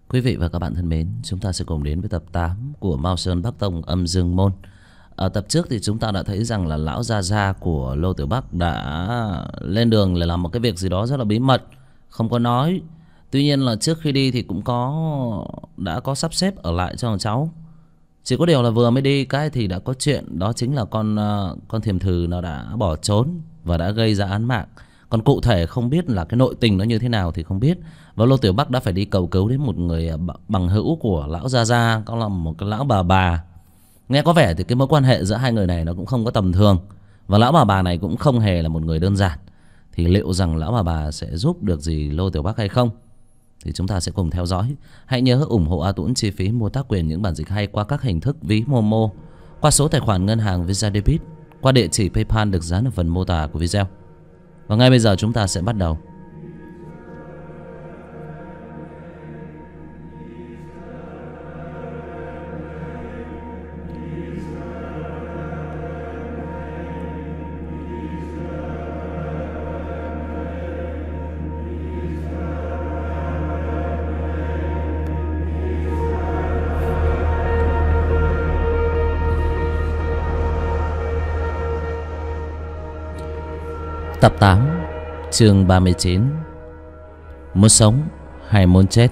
Quý vị và các bạn thân mến, chúng ta sẽ cùng đến với tập 8 của Mao Sơn Bắc Tông Âm Dương Môn. Ở tập trước thì chúng ta đã thấy rằng là lão Gia Gia của Lô Tiểu Bắc đã lên đường để làm một cái việc gì đó rất là bí mật, không có nói. Tuy nhiên là trước khi đi thì cũng đã có sắp xếp ở lại cho thằng cháu. Chỉ có điều là vừa mới đi cái thì đã có chuyện, đó chính là con thiềm thừ nó đã bỏ trốn và đã gây ra án mạng. Còn cụ thể không biết là cái nội tình nó như thế nào thì không biết. Và Lô Tiểu Bắc đã phải đi cầu cứu đến một người bằng hữu của lão Gia Gia, có là một cái lão bà. Nghe có vẻ thì cái mối quan hệ giữa hai người này nó cũng không có tầm thường. Và lão bà này cũng không hề là một người đơn giản. Thì liệu rằng lão bà sẽ giúp được gì Lô Tiểu Bắc hay không? Thì chúng ta sẽ cùng theo dõi. Hãy nhớ ủng hộ A Tuấn chi phí mua tác quyền những bản dịch hay qua các hình thức ví Momo, qua số tài khoản ngân hàng Visa Debit, qua địa chỉ PayPal được dán ở phần mô tả của video. Và ngay bây giờ chúng ta sẽ bắt đầu. Tập 8, chương 39. Muốn sống hay muốn chết?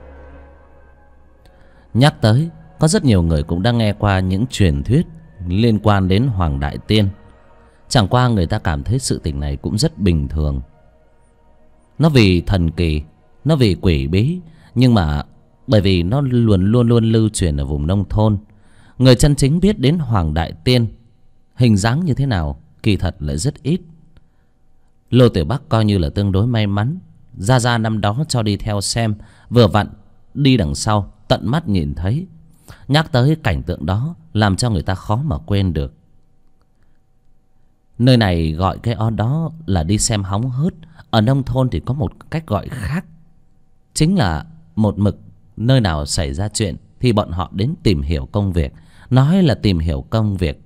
Nhắc tới, có rất nhiều người cũng đã nghe qua những truyền thuyết liên quan đến Hoàng Đại Tiên. Chẳng qua người ta cảm thấy sự tình này cũng rất bình thường. Nó vì thần kỳ, nó vì quỷ bí, nhưng mà bởi vì nó luôn luôn lưu truyền ở vùng nông thôn. Người chân chính biết đến Hoàng Đại Tiên hình dáng như thế nào kỳ thật lại rất ít. Lô Tiểu Bắc coi như là tương đối may mắn. Gia Gia năm đó cho đi theo xem, vừa vặn đi đằng sau tận mắt nhìn thấy. Nhắc tới cảnh tượng đó làm cho người ta khó mà quên được. Nơi này gọi cái đó là đi xem hóng hớt. Ở nông thôn thì có một cách gọi khác, chính là một mực nơi nào xảy ra chuyện thì bọn họ đến tìm hiểu công việc. Nói là tìm hiểu công việc,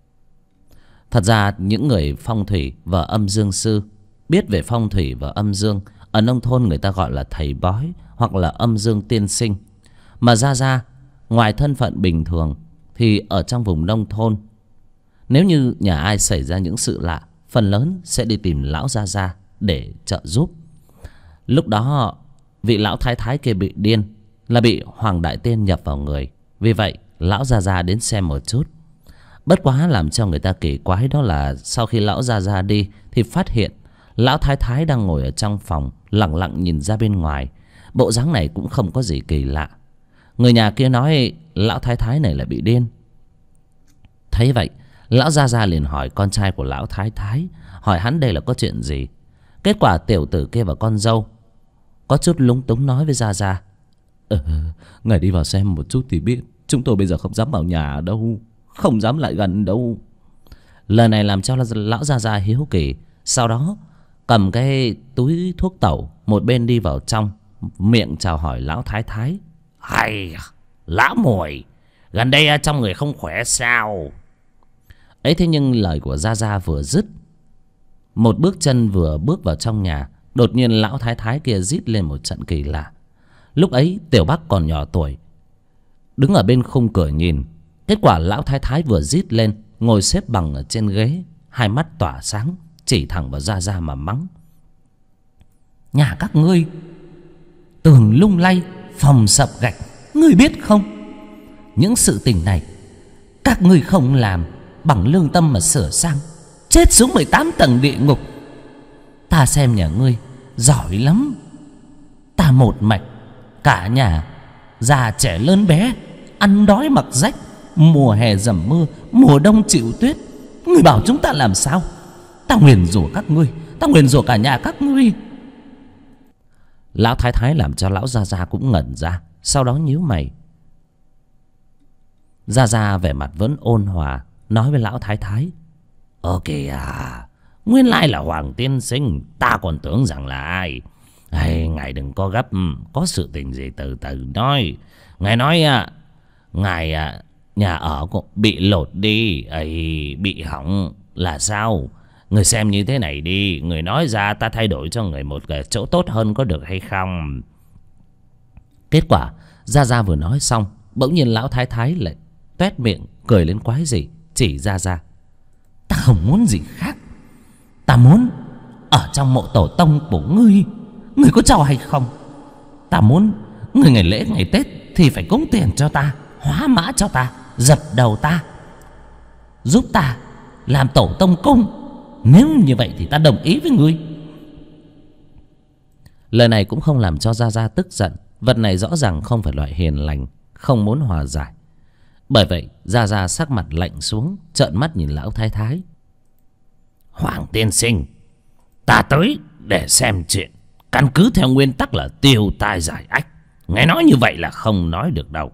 thật ra những người phong thủy và âm dương sư, biết về phong thủy và âm dương, ở nông thôn người ta gọi là thầy bói hoặc là âm dương tiên sinh. Mà Gia Gia ngoài thân phận bình thường thì ở trong vùng nông thôn, nếu như nhà ai xảy ra những sự lạ, phần lớn sẽ đi tìm lão Gia Gia để trợ giúp. Lúc đó vị lão thái thái kia bị điên, là bị Hoàng Đại Tiên nhập vào người. Vì vậy lão Gia Gia đến xem một chút. Bất quá làm cho người ta kỳ quái đó là sau khi lão Gia Gia đi thì phát hiện lão thái thái đang ngồi ở trong phòng lặng lặng nhìn ra bên ngoài. Bộ dáng này cũng không có gì kỳ lạ. Người nhà kia nói lão thái thái này là bị điên. Thấy vậy lão Gia Gia liền hỏi con trai của lão thái thái, hỏi hắn đây là có chuyện gì. Kết quả tiểu tử kia và con dâu có chút lúng túng nói với Gia Gia: ngài đi vào xem một chút thì biết. Chúng tôi bây giờ không dám vào nhà đâu, không dám lại gần đâu. Lời này làm cho lão Gia Gia hiếu kỳ. Sau đó cầm cái túi thuốc tẩu, một bên đi vào trong, miệng chào hỏi lão thái thái: hay lão muội, gần đây trong người không khỏe sao? Ấy thế nhưng lời của Gia Gia vừa dứt, một bước chân vừa bước vào trong nhà, đột nhiên lão thái thái kia rít lên một trận kỳ lạ. Lúc ấy Tiểu Bắc còn nhỏ tuổi, đứng ở bên khung cửa nhìn. Kết quả lão thái thái vừa rít lên, ngồi xếp bằng ở trên ghế, hai mắt tỏa sáng, chỉ thẳng vào Gia Gia mà mắng: nhà các ngươi tường lung lay, phòng sập gạch, ngươi biết không? Những sự tình này các ngươi không làm bằng lương tâm mà sửa sang, chết xuống 18 tầng địa ngục. Ta xem nhà ngươi giỏi lắm. Ta một mạch, cả nhà già trẻ lớn bé, ăn đói mặc rách, mùa hè dầm mưa, mùa đông chịu tuyết. Ngươi bảo chúng ta làm sao? Ta nguyền rủa các ngươi, ta nguyền rủa cả nhà các ngươi. Lão thái thái làm cho lão Gia Gia cũng ngẩn ra, sau đó nhíu mày. Gia Gia vẻ mặt vẫn ôn hòa, nói với lão thái thái: kìa, nguyên lai là Hoàng tiên sinh, ta còn tưởng rằng là ai. Ngài đừng có gấp, có sự tình gì từ từ nói. Ngài nói ngài nhà ở bị lột đi, bị hỏng là sao? Người xem như thế này đi, người nói ra ta thay đổi cho người một cái chỗ tốt hơn có được hay không? Kết quả Gia Gia vừa nói xong, bỗng nhiên lão thái thái lại toét miệng cười lên quái dị, chỉ Gia Gia: "Ta không muốn gì khác. Ta muốn ở trong mộ tổ tông của ngươi, ngươi có cho hay không? Ta muốn ngươi ngày lễ ngày Tết thì phải cúng tiền cho ta, hóa mã cho ta, dập đầu ta, giúp ta làm tổ tông cung. Nếu như vậy thì ta đồng ý với ngươi." Lời này cũng không làm cho Gia Gia tức giận. Vật này rõ ràng không phải loại hiền lành, không muốn hòa giải. Bởi vậy Gia Gia sắc mặt lạnh xuống, trợn mắt nhìn lão thái thái: "Hoàng tiên sinh, ta tới để xem chuyện. Căn cứ theo nguyên tắc là tiêu tai giải ách. Nghe nói như vậy là không nói được đâu."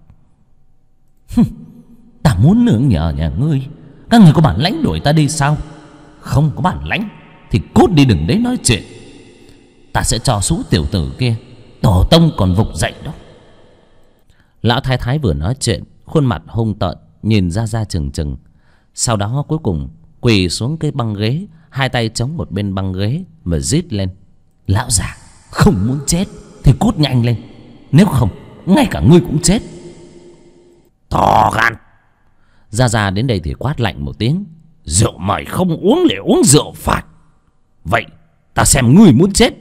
"Ta muốn nương nhờ nhà ngươi. Các ngươi có bản lãnh đuổi ta đi sao? Không có bản lãnh thì cút đi, đừng đấy nói chuyện. Ta sẽ cho số tiểu tử kia tổ tông còn vực dậy đó." Lão thái thái vừa nói chuyện, khuôn mặt hung tợn nhìn Gia Gia chừng chừng. Sau đó cuối cùng quỳ xuống cái băng ghế, hai tay chống một bên băng ghế mà rít lên: "Lão già, không muốn chết thì cút nhanh lên, nếu không ngay cả ngươi cũng chết." To gan! Gia Gia đến đây thì quát lạnh một tiếng: "Rượu mời không uống để uống rượu phạt. Vậy ta xem ngươi muốn chết."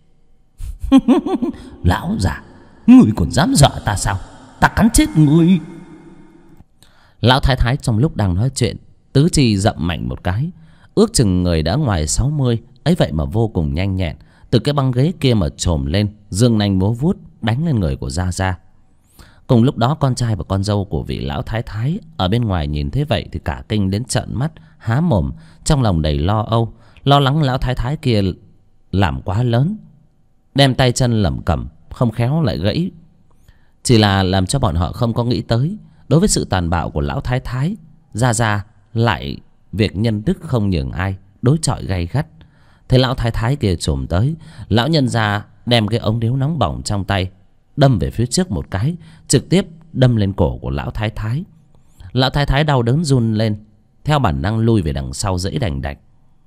"Lão già, ngươi còn dám dọa ta sao? Ta cắn chết ngươi." Lão thái thái trong lúc đang nói chuyện, tứ chi dậm mạnh một cái, ước chừng người đã ngoài 60, ấy vậy mà vô cùng nhanh nhẹn, từ cái băng ghế kia mà chồm lên, dương nanh múa vuốt đánh lên người của Gia Gia. Cùng lúc đó con trai và con dâu của vị lão thái thái ở bên ngoài nhìn thế vậy thì cả kinh đến trợn mắt há mồm, trong lòng đầy lo âu, lo lắng lão thái thái kia làm quá lớn, đem tay chân lẩm cẩm, không khéo lại gãy. Chỉ là làm cho bọn họ không có nghĩ tới, đối với sự tàn bạo của lão thái thái, Gia Gia lại việc nhân đức không nhường ai, đối chọi gay gắt. Thế lão thái thái kia chồm tới, lão nhân gia đem cái ống điếu nóng bỏng trong tay đâm về phía trước một cái, trực tiếp đâm lên cổ của lão thái thái. Lão thái thái đau đớn run lên, theo bản năng lui về đằng sau dãy đành đạch.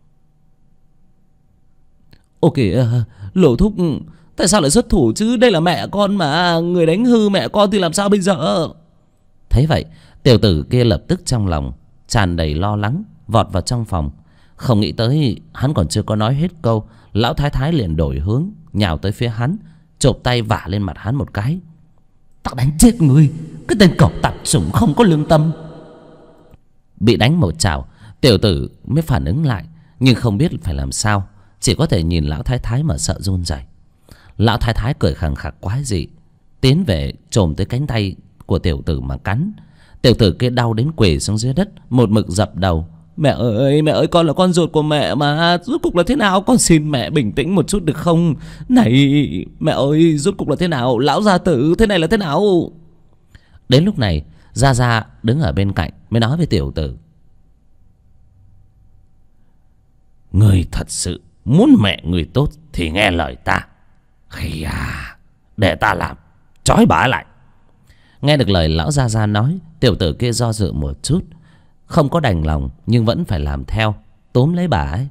"Ô kìa, Lỗ thúc, tại sao lại xuất thủ chứ? Đây là mẹ con mà, người đánh hư mẹ con thì làm sao bây giờ?" Thấy vậy, tiểu tử kia lập tức trong lòng tràn đầy lo lắng, vọt vào trong phòng. Không nghĩ tới hắn còn chưa có nói hết câu, lão thái thái liền đổi hướng, nhào tới phía hắn, chộp tay vả lên mặt hắn một cái: "Ta đánh chết ngươi, cái tên cẩu tạp chủng không có lương tâm." Bị đánh một chảo, tiểu tử mới phản ứng lại, nhưng không biết phải làm sao, chỉ có thể nhìn lão thái thái mà sợ run rẩy. Lão thái thái cười khằng khặc quái dị, tiến về chồm tới cánh tay của tiểu tử mà cắn. Tiểu tử kia đau đến quỳ xuống dưới đất, một mực dập đầu: mẹ ơi, con là con ruột của mẹ mà, rốt cục là thế nào? Con xin mẹ bình tĩnh một chút được không? Này mẹ ơi, rốt cục là thế nào? Lão gia tử, thế này là thế nào?" Đến lúc này Gia Gia đứng ở bên cạnh mới nói với tiểu tử: "Ngươi thật sự muốn mẹ ngươi tốt thì nghe lời ta. Để ta làm, trói bà lại." Nghe được lời lão Gia Gia nói, tiểu tử kia do dự một chút, không có đành lòng nhưng vẫn phải làm theo, túm lấy bà ấy.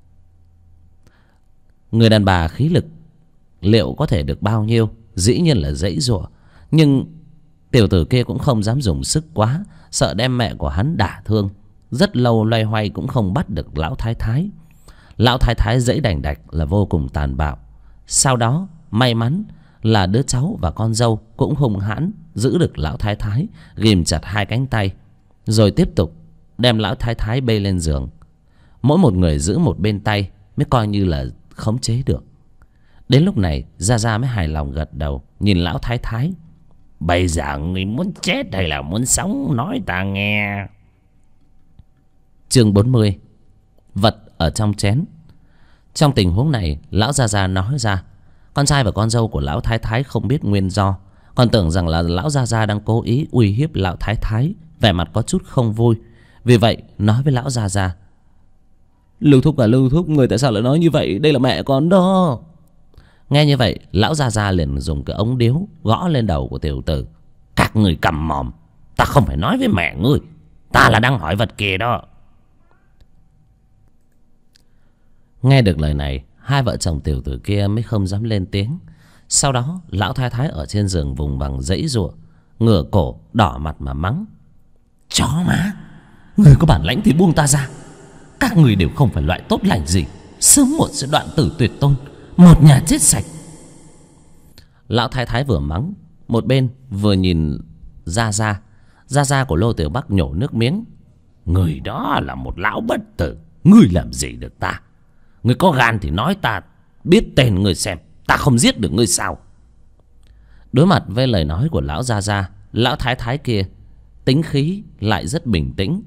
Người đàn bà khí lực liệu có thể được bao nhiêu, dĩ nhiên là giãy giụa, nhưng tiểu tử kia cũng không dám dùng sức quá, sợ đem mẹ của hắn đả thương. Rất lâu loay hoay cũng không bắt được lão thái thái. Lão thái thái giãy đành đạch là vô cùng tàn bạo. Sau đó may mắn là đứa cháu và con dâu cũng hung hãn giữ được lão thái thái, ghìm chặt hai cánh tay, rồi tiếp tục đem lão thái thái bê lên giường. Mỗi một người giữ một bên tay mới coi như là khống chế được. Đến lúc này Gia Gia mới hài lòng gật đầu, nhìn lão thái thái: "Bây giờ ngươi muốn chết hay là muốn sống, nói ta nghe." Chương 40: Vật ở trong chén. Trong tình huống này, lão Gia Gia nói ra, con trai và con dâu của lão thái thái không biết nguyên do, còn tưởng rằng là lão Gia Gia đang cố ý uy hiếp lão thái thái, vẻ mặt có chút không vui. Vì vậy nói với lão Gia Gia: "Lưu thúc à, Lưu thúc, người tại sao lại nói như vậy? Đây là mẹ con đó." Nghe như vậy, lão Gia Gia liền dùng cái ống điếu gõ lên đầu của tiểu tử: "Các người câm mồm, ta không phải nói với mẹ ngươi, ta là đang hỏi vật kia đó." Nghe được lời này, hai vợ chồng tiểu tử kia mới không dám lên tiếng. Sau đó lão thái thái ở trên giường vùng vằng giãy giụa, ngửa cổ đỏ mặt mà mắng: chó má, người có bản lãnh thì buông ta ra. Các người đều không phải loại tốt lành gì, sớm muộn sẽ đoạn tử tuyệt tôn, một nhà chết sạch. Lão thái thái vừa mắng, một bên vừa nhìn Gia Gia của Lô Tiểu Bắc nhổ nước miếng: người đó là một lão bất tử, ngươi làm gì được ta? Ngươi có gan thì nói ta biết tên ngươi xem, ta không giết được ngươi sao? Đối mặt với lời nói của lão Gia Gia, lão thái thái kia tính khí lại rất bình tĩnh,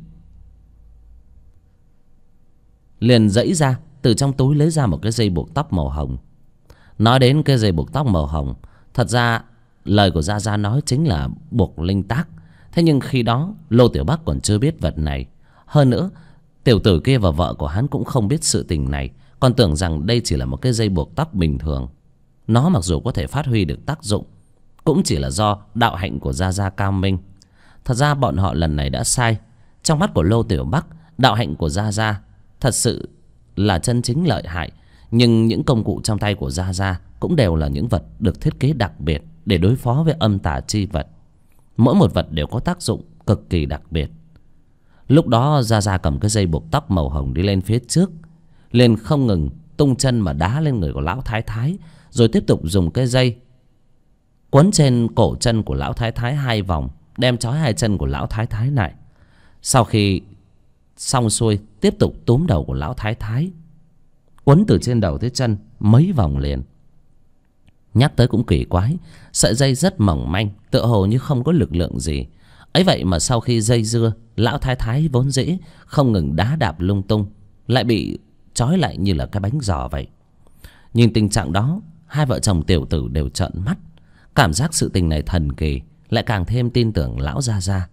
liền giãy ra từ trong túi lấy ra một cái dây buộc tóc màu hồng. Nói đến cái dây buộc tóc màu hồng, thật ra lời của Gia Gia nói chính là buộc linh tác. Thế nhưng khi đó Lô Tiểu Bắc còn chưa biết vật này. Hơn nữa tiểu tử kia và vợ của hắn cũng không biết sự tình này, còn tưởng rằng đây chỉ là một cái dây buộc tóc bình thường. Nó mặc dù có thể phát huy được tác dụng, cũng chỉ là do đạo hạnh của Gia Gia cao minh. Thật ra bọn họ lần này đã sai. Trong mắt của Lô Tiểu Bắc, đạo hạnh của Gia Gia thật sự là chân chính lợi hại. Nhưng những công cụ trong tay của Gia Gia cũng đều là những vật được thiết kế đặc biệt để đối phó với âm tà chi vật. Mỗi một vật đều có tác dụng cực kỳ đặc biệt. Lúc đó Gia Gia cầm cái dây buộc tóc màu hồng đi lên phía trước, liền không ngừng tung chân mà đá lên người của lão thái thái, rồi tiếp tục dùng cái dây quấn trên cổ chân của lão thái thái 2 vòng, đem trói 2 chân của lão thái thái lại. Sau khi xong xuôi, tiếp tục túm đầu của lão thái thái, quấn từ trên đầu tới chân mấy vòng liền. Nhắc tới cũng kỳ quái, sợi dây rất mỏng manh, tựa hồ như không có lực lượng gì. Ấy vậy mà sau khi dây dưa, lão thái thái vốn dĩ không ngừng đá đạp lung tung, lại bị trói lại như là cái bánh giò vậy. Nhìn tình trạng đó, hai vợ chồng tiểu tử đều trợn mắt. Cảm giác sự tình này thần kỳ, lại càng thêm tin tưởng lão Gia Gia.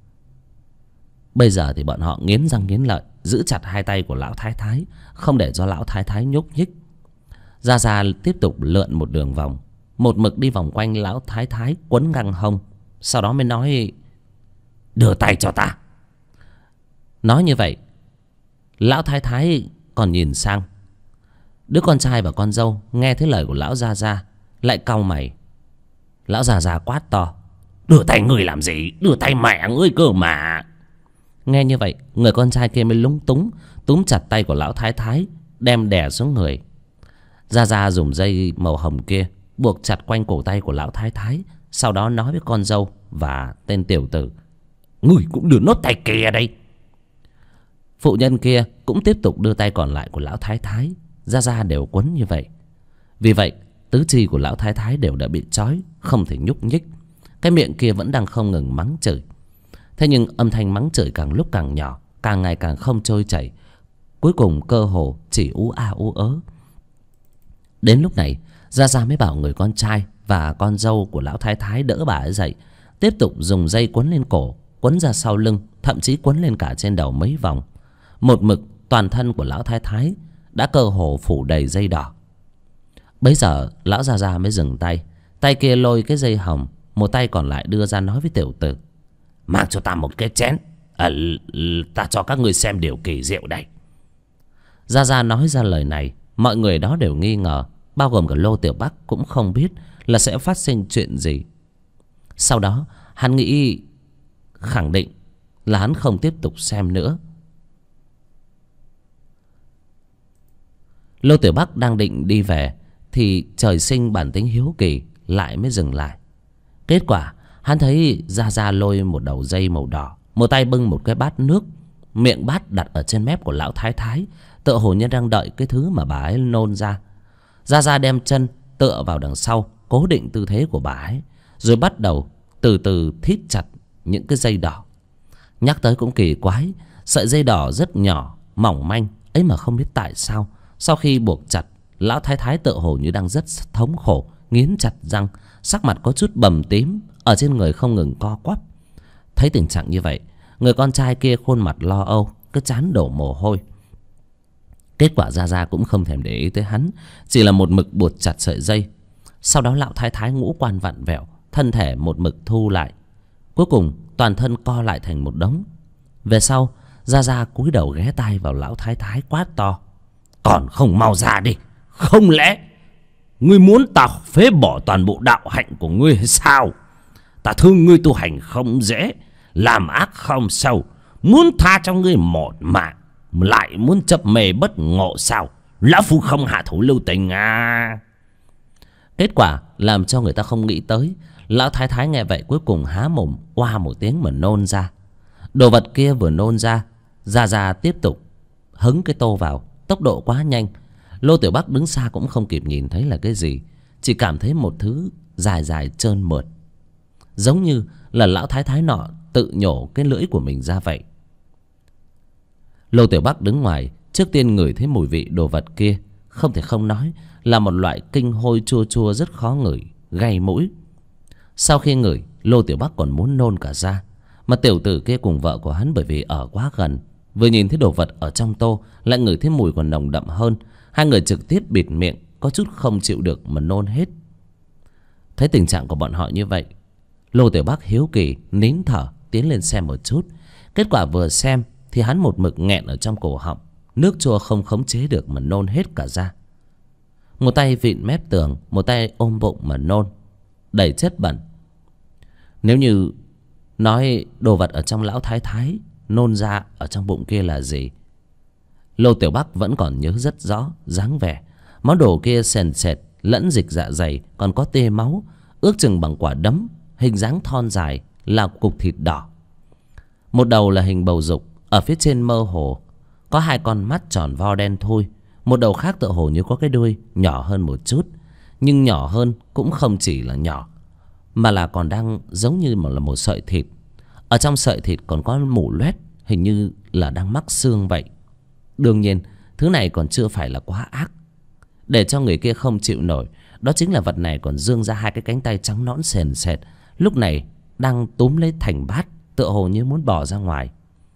Bây giờ thì bọn họ nghiến răng nghiến lợi, giữ chặt 2 tay của lão thái thái, không để cho lão thái thái nhúc nhích. Gia Gia tiếp tục lượn một đường vòng, một mực đi vòng quanh lão thái thái, quấn găng hông. Sau đó mới nói: đưa tay cho ta. Nói như vậy, lão thái thái còn nhìn sang. Đứa con trai và con dâu nghe thấy lời của lão Gia Gia lại cau mày. Lão Gia Gia quát to: đưa tay ngươi làm gì? Đưa tay mẹ ngươi cơ mà. Nghe như vậy, người con trai kia mới lúng túng túm chặt tay của lão thái thái, đem đè xuống người. Gia Gia dùng dây màu hồng kia buộc chặt quanh cổ tay của lão thái thái, sau đó nói với con dâu và tên tiểu tử: ngươi cũng đưa nốt tay kia đây. Phụ nhân kia cũng tiếp tục đưa tay còn lại của lão thái thái. Gia Gia đều quấn như vậy. Vì vậy tứ chi của lão thái thái đều đã bị trói, không thể nhúc nhích. Cái miệng kia vẫn đang không ngừng mắng chửi. Thế nhưng âm thanh mắng chửi càng lúc càng nhỏ, càng ngày càng không trôi chảy, cuối cùng cơ hồ chỉ ú a ú ớ. Đến lúc này Gia Gia mới bảo người con trai và con dâu của lão thái thái đỡ bà ấy dậy, tiếp tục dùng dây quấn lên cổ, quấn ra sau lưng, thậm chí quấn lên cả trên đầu mấy vòng. Một mực toàn thân của lão thái thái đã cơ hồ phủ đầy dây đỏ. Bấy giờ lão Gia Gia mới dừng tay, tay kia lôi cái dây hồng, một tay còn lại đưa ra nói với tiểu tử: mang cho ta một cái chén, ta cho các ngươi xem điều kỳ diệu đây. Gia Gia nói ra lời này, mọi người đó đều nghi ngờ, bao gồm cả Lô Tiểu Bắc cũng không biết là sẽ phát sinh chuyện gì. Sau đó hắn nghĩ khẳng định là hắn không tiếp tục xem nữa. Lô Tiểu Bắc đang định đi về thì trời sinh bản tính hiếu kỳ lại mới dừng lại. Kết quả hắn thấy Gia Gia lôi một đầu dây màu đỏ, một tay bưng một cái bát nước, miệng bát đặt ở trên mép của lão thái thái, tựa hồ như đang đợi cái thứ mà bà ấy nôn ra. Gia Gia đem chân tựa vào đằng sau, cố định tư thế của bà ấy, rồi bắt đầu từ từ thít chặt những cái dây đỏ. Nhắc tới cũng kỳ quái, sợi dây đỏ rất nhỏ, mỏng manh ấy mà không biết tại sao sau khi buộc chặt, lão thái thái tựa hồ như đang rất thống khổ, nghiến chặt răng, sắc mặt có chút bầm tím, ở trên người không ngừng co quắp. Thấy tình trạng như vậy, người con trai kia khuôn mặt lo âu, cái trán đổ mồ hôi. Kết quả Gia Gia cũng không thèm để ý tới hắn, chỉ là một mực buộc chặt sợi dây. Sau đó lão thái thái ngũ quan vặn vẹo, thân thể một mực thu lại, cuối cùng toàn thân co lại thành một đống. Về sau Gia Gia cúi đầu ghé tai vào lão thái thái quát to: còn không mau ra đi, không lẽ Ngươi muốn ta phế bỏ toàn bộ đạo hạnh của ngươi hay sao? Ta thương ngươi tu hành không dễ, làm ác không sâu, muốn tha cho ngươi một mạng, lại muốn chấp mê bất ngộ sao? Lão phu không hạ thủ lưu tình à. Kết quả làm cho người ta không nghĩ tới. Lão thái thái nghe vậy cuối cùng há mồm oa một tiếng mà nôn ra. Đồ vật kia vừa nôn ra, Gia Gia tiếp tục hứng cái tô vào. Tốc độ quá nhanh, Lô Tiểu Bắc đứng xa cũng không kịp nhìn thấy là cái gì, chỉ cảm thấy một thứ dài dài trơn mượt, giống như là lão thái thái nọ tự nhổ cái lưỡi của mình ra vậy. Lô Tiểu Bắc đứng ngoài, trước tiên ngửi thấy mùi vị đồ vật kia, không thể không nói là một loại kinh hôi chua chua rất khó ngửi, gay mũi. Sau khi ngửi, Lô Tiểu Bắc còn muốn nôn cả ra, mà tiểu tử kia cùng vợ của hắn bởi vì ở quá gần, vừa nhìn thấy đồ vật ở trong tô lại ngửi thấy mùi còn nồng đậm hơn. Hai người trực tiếp bịt miệng, có chút không chịu được mà nôn hết. Thấy tình trạng của bọn họ như vậy, Lô Tiểu Bắc hiếu kỳ nín thở tiến lên xem một chút. Kết quả vừa xem thì hắn một mực nghẹn ở trong cổ họng, nước chua không khống chế được mà nôn hết cả ra. Một tay vịn mép tường, một tay ôm bụng mà nôn, đầy chất bẩn. Nếu như nói đồ vật ở trong lão thái thái nôn ra ở trong bụng kia là gì, Lô Tiểu Bắc vẫn còn nhớ rất rõ dáng vẻ. Món đồ kia sền sệt lẫn dịch dạ dày, còn có tê máu, ước chừng bằng quả đấm, hình dáng thon dài là cục thịt đỏ. Một đầu là hình bầu dục, ở phía trên mơ hồ có hai con mắt tròn vo đen thui. Một đầu khác tựa hồ như có cái đuôi nhỏ hơn một chút, nhưng nhỏ hơn cũng không chỉ là nhỏ, mà là còn đang giống như là một sợi thịt. Ở trong sợi thịt còn có mủ loét, hình như là đang mắc xương vậy. Đương nhiên thứ này còn chưa phải là quá ác để cho người kia không chịu nổi. Đó chính là vật này còn dương ra hai cái cánh tay trắng nõn sền sệt, lúc này đang túm lấy thành bát, tựa hồ như muốn bỏ ra ngoài.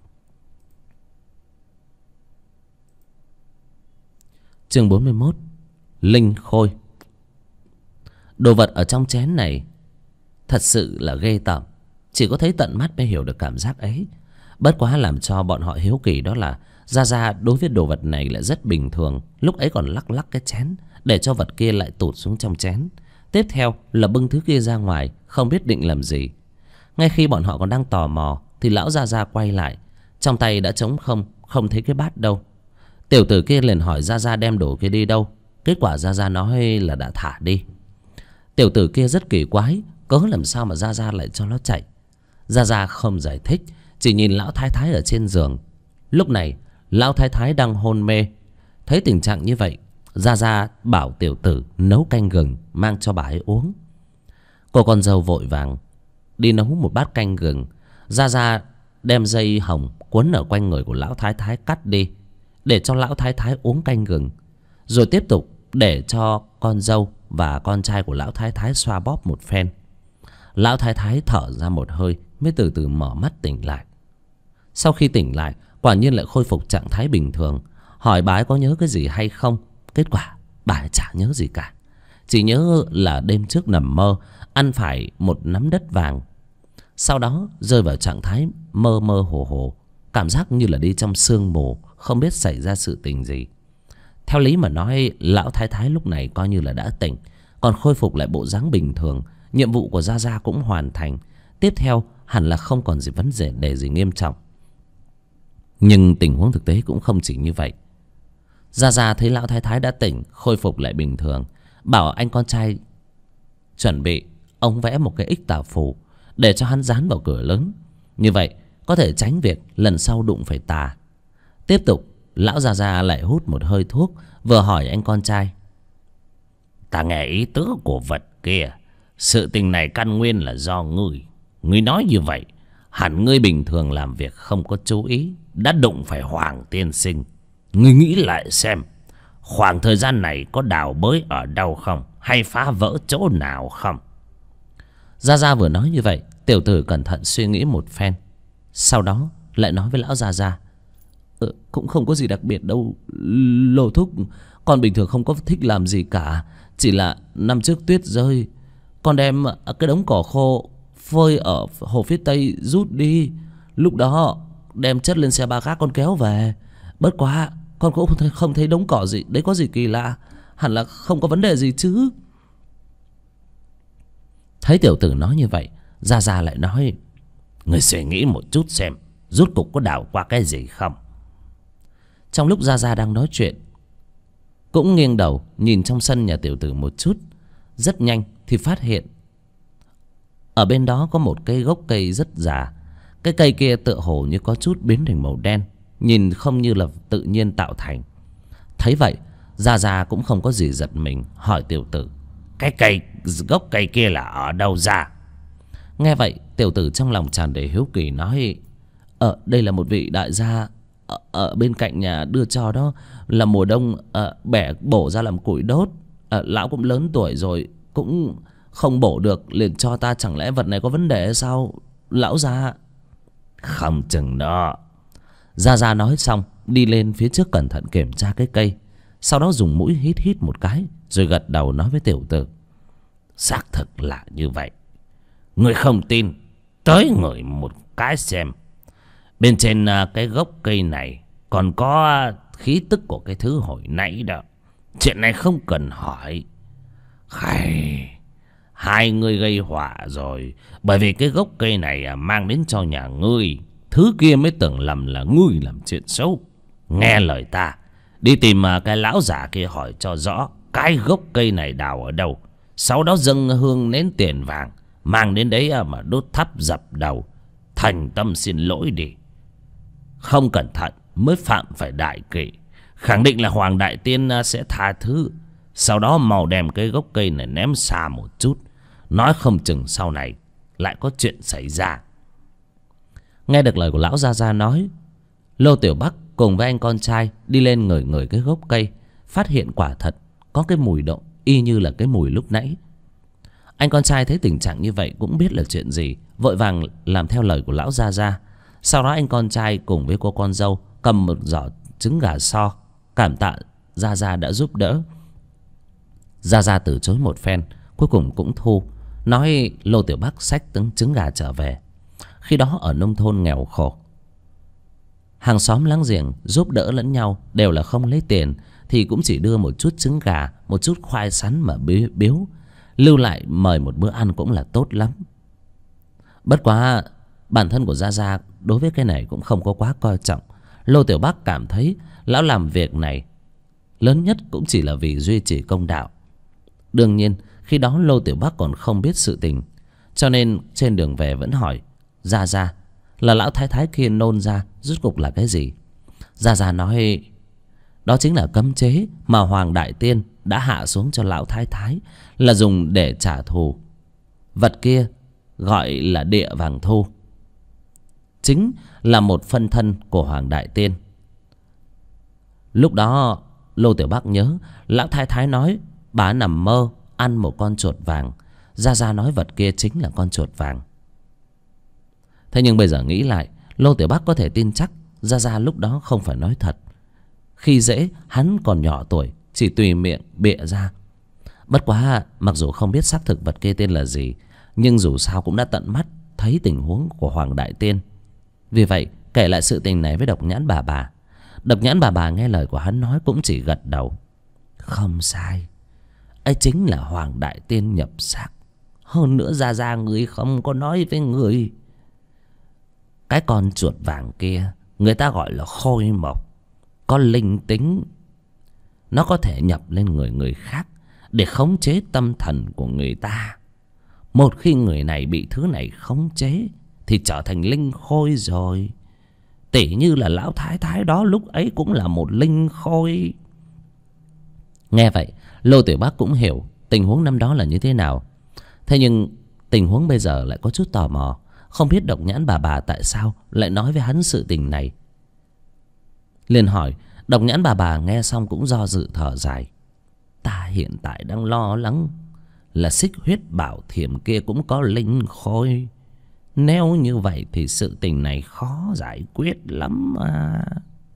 Chương 41. Linh khôi. Đồ vật ở trong chén này thật sự là ghê tởm, chỉ có thấy tận mắt mới hiểu được cảm giác ấy. Bất quá làm cho bọn họ hiếu kỳ đó là Gia Gia đối với đồ vật này lại rất bình thường. Lúc ấy còn lắc lắc cái chén để cho vật kia lại tụt xuống trong chén. Tiếp theo là bưng thứ kia ra ngoài, không biết định làm gì. Ngay khi bọn họ còn đang tò mò thì lão Gia Gia quay lại, trong tay đã trống không, không thấy cái bát đâu. Tiểu tử kia liền hỏi Gia Gia đem đồ kia đi đâu. Kết quả Gia Gia nói là đã thả đi. Tiểu tử kia rất kỳ quái, cớ làm sao mà Gia Gia lại cho nó chạy. Gia Gia không giải thích, chỉ nhìn lão thái thái ở trên giường. Lúc này lão thái thái đang hôn mê. Thấy tình trạng như vậy, Gia Gia bảo tiểu tử nấu canh gừng mang cho bà ấy uống. Cô con dâu vội vàng đi nấu một bát canh gừng. Gia Gia đem dây hồng quấn ở quanh người của lão thái thái cắt đi, để cho lão thái thái uống canh gừng. Rồi tiếp tục để cho con dâu và con trai của lão thái thái xoa bóp một phen. Lão thái thái thở ra một hơi mới từ từ mở mắt tỉnh lại. Sau khi tỉnh lại, quả nhiên lại khôi phục trạng thái bình thường. Hỏi bà ấy có nhớ cái gì hay không, kết quả bà ấy chả nhớ gì cả. Chỉ nhớ là đêm trước nằm mơ ăn phải một nắm đất vàng. Sau đó rơi vào trạng thái mơ mơ hồ hồ, cảm giác như là đi trong sương mù, không biết xảy ra sự tình gì. Theo lý mà nói, lão thái thái lúc này coi như là đã tỉnh, còn khôi phục lại bộ dáng bình thường. Nhiệm vụ của Gia Gia cũng hoàn thành. Tiếp theo hẳn là không còn gì vấn đề gì nghiêm trọng. Nhưng tình huống thực tế cũng không chỉ như vậy. Gia Gia thấy lão thái thái đã tỉnh, khôi phục lại bình thường, bảo anh con trai chuẩn bị ông vẽ một cái ích tà phù để cho hắn dán vào cửa lớn. Như vậy có thể tránh việc lần sau đụng phải tà. Tiếp tục lão Gia Gia lại hút một hơi thuốc, vừa hỏi anh con trai: Ta nghe ý tứ của vật kia, sự tình này căn nguyên là do ngươi. Ngươi nói như vậy, hẳn ngươi bình thường làm việc không có chú ý, đã đụng phải Hoàng tiên sinh. Ngươi nghĩ lại xem, khoảng thời gian này có đào bới ở đâu không, hay phá vỡ chỗ nào không? Gia Gia vừa nói như vậy, tiểu tử cẩn thận suy nghĩ một phen, sau đó lại nói với lão Gia Gia: cũng không có gì đặc biệt đâu Lô thúc, con bình thường không có thích làm gì cả. Chỉ là năm trước tuyết rơi, con đem cái đống cỏ khô phơi ở hồ phía tây rút đi. Lúc đó đem chất lên xe ba gác con kéo về. Bất quá con cũng không thấy đống cỏ gì đấy có gì kỳ lạ. hẳn là không có vấn đề gì chứ. Thấy tiểu tử nói như vậy, Gia Gia lại nói: người suy nghĩ một chút xem, rốt cục có đào qua cái gì không. Trong lúc Gia Gia đang nói chuyện, cũng nghiêng đầu nhìn trong sân nhà tiểu tử một chút. Rất nhanh thì phát hiện ở bên đó có một cây gốc cây rất già. Cái cây kia tựa hồ như có chút biến thành màu đen, nhìn không như là tự nhiên tạo thành. Thấy vậy, Gia Gia cũng không có gì giật mình, hỏi tiểu tử: Cái gốc cây kia là ở đâu ra? Nghe vậy, tiểu tử trong lòng tràn đầy hiếu kỳ nói: đây là một vị đại gia ở bên cạnh nhà đưa cho đó, là mùa đông bẻ bổ ra làm củi đốt. Lão cũng lớn tuổi rồi, cũng không bổ được, liền cho ta. Chẳng lẽ vật này có vấn đề hay sao lão gia? Không chừng đó. Gia Gia nói xong, đi lên phía trước cẩn thận kiểm tra cái cây, sau đó dùng mũi hít hít một cái, rồi gật đầu nói với tiểu tử: xác thực là như vậy. Người không tin, tới ngửi một cái xem. Bên trên cái gốc cây này còn có khí tức của cái thứ hồi nãy đó. Chuyện này không cần hỏi. Hai người gây họa rồi. Bởi vì cái gốc cây này mang đến cho nhà ngươi, thứ kia mới tưởng lầm là ngươi làm chuyện xấu. Nghe lời ta, đi tìm cái lão giả kia hỏi cho rõ cái gốc cây này đào ở đâu. Sau đó dâng hương nến tiền vàng, mang đến đấy mà đốt thắp dập đầu, thành tâm xin lỗi đi. Không cẩn thận mới phạm phải đại kỷ. Khẳng định là Hoàng Đại Tiên sẽ tha thứ. Sau đó mau đem cái gốc cây này ném xa một chút, nói không chừng sau này lại có chuyện xảy ra. Nghe được lời của lão Gia Gia nói, Lô Tiểu Bắc cùng với anh con trai đi lên ngửi ngửi cái gốc cây, phát hiện quả thật có cái mùi động y như là cái mùi lúc nãy. Anh con trai thấy tình trạng như vậy cũng biết là chuyện gì, vội vàng làm theo lời của lão Gia Gia. Sau đó anh con trai cùng với cô con dâu cầm một giỏ trứng gà so, cảm tạ Gia Gia đã giúp đỡ. Gia Gia từ chối một phen, cuối cùng cũng thu, nói Lô Tiểu Bắc xách trứng gà trở về. Khi đó ở nông thôn nghèo khổ, hàng xóm láng giềng giúp đỡ lẫn nhau, đều là không lấy tiền thì cũng chỉ đưa một chút trứng gà, một chút khoai sắn mà biếu, lưu lại mời một bữa ăn cũng là tốt lắm. Bất quá bản thân của Gia Gia đối với cái này cũng không có quá coi trọng. Lô Tiểu Bắc cảm thấy lão làm việc này lớn nhất cũng chỉ là vì duy trì công đạo. Đương nhiên khi đó Lô Tiểu Bắc còn không biết sự tình, cho nên trên đường về vẫn hỏi Gia Gia là lão thái thái kia nôn ra rốt cục là cái gì. Gia Gia nói đó chính là cấm chế mà Hoàng Đại Tiên đã hạ xuống cho lão thái thái, là dùng để trả thù. Vật kia gọi là địa vàng thu, chính là một phân thân của Hoàng Đại Tiên. Lúc đó Lô Tiểu Bắc nhớ lão thái thái nói bà nằm mơ ăn một con chuột vàng. Gia Gia nói vật kia chính là con chuột vàng. Thế nhưng bây giờ nghĩ lại, Lô Tiểu Bắc có thể tin chắc Gia Gia lúc đó không phải nói thật. Khi dễ hắn còn nhỏ tuổi, chỉ tùy miệng bịa ra. Bất quá mặc dù không biết xác thực vật kia tên là gì, nhưng dù sao cũng đã tận mắt thấy tình huống của Hoàng Đại Tiên. Vì vậy kể lại sự tình này với Độc Nhãn bà. Độc Nhãn bà nghe lời của hắn nói cũng chỉ gật đầu. Không sai, ấy chính là Hoàng Đại Tiên nhập xác. Hơn nữa Gia Gia người không có nói với người, cái con chuột vàng kia người ta gọi là khôi mộc, có linh tính. Nó có thể nhập lên người khác để khống chế tâm thần của người ta. Một khi người này bị thứ này khống chế thì trở thành linh khôi rồi. Tỉ như là lão thái thái đó lúc ấy cũng là một linh khôi. Nghe vậy Lô Tiểu Bắc cũng hiểu tình huống năm đó là như thế nào. Thế nhưng tình huống bây giờ lại có chút tò mò, không biết Độc Nhãn bà tại sao lại nói với hắn sự tình này. Liền hỏi. Độc Nhãn bà nghe xong cũng do dự thở dài. Ta hiện tại đang lo lắng là Xích Huyết Bảo Thiểm kia cũng có linh khôi. Nếu như vậy thì sự tình này khó giải quyết lắm mà.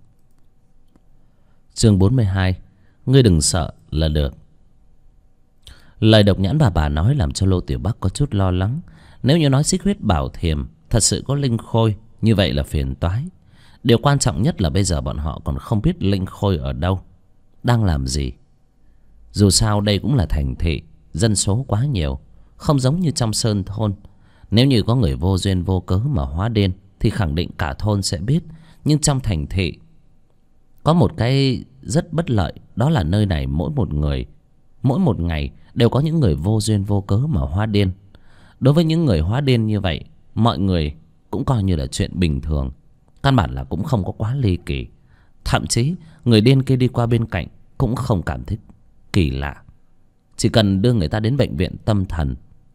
Chương 42. Ngươi đừng sợ là được. Lời Độc Nhãn bà nói làm cho Lô Tiểu Bắc có chút lo lắng. Nếu như nói Xích Huyết Bảo Thiểm thật sự có linh khôi, như vậy là phiền toái. Điều quan trọng nhất là bây giờ bọn họ còn không biết linh khôi ở đâu, đang làm gì. Dù sao đây cũng là thành thị, dân số quá nhiều, không giống như trong sơn thôn. Nếu như có người vô duyên vô cớ mà hóa điên thì khẳng định cả thôn sẽ biết. Nhưng trong thành thị có một cái rất bất lợi, đó là nơi này mỗi một ngày đều có những người vô duyên vô cớ mà hóa điên. Đối với những người hóa điên như vậy, mọi người cũng coi như là chuyện bình thường, căn bản là cũng không có quá ly kỳ. Thậm chí người điên kia đi qua bên cạnh cũng không cảm thấy kỳ lạ, chỉ cần đưa người ta đến bệnh viện tâm thần.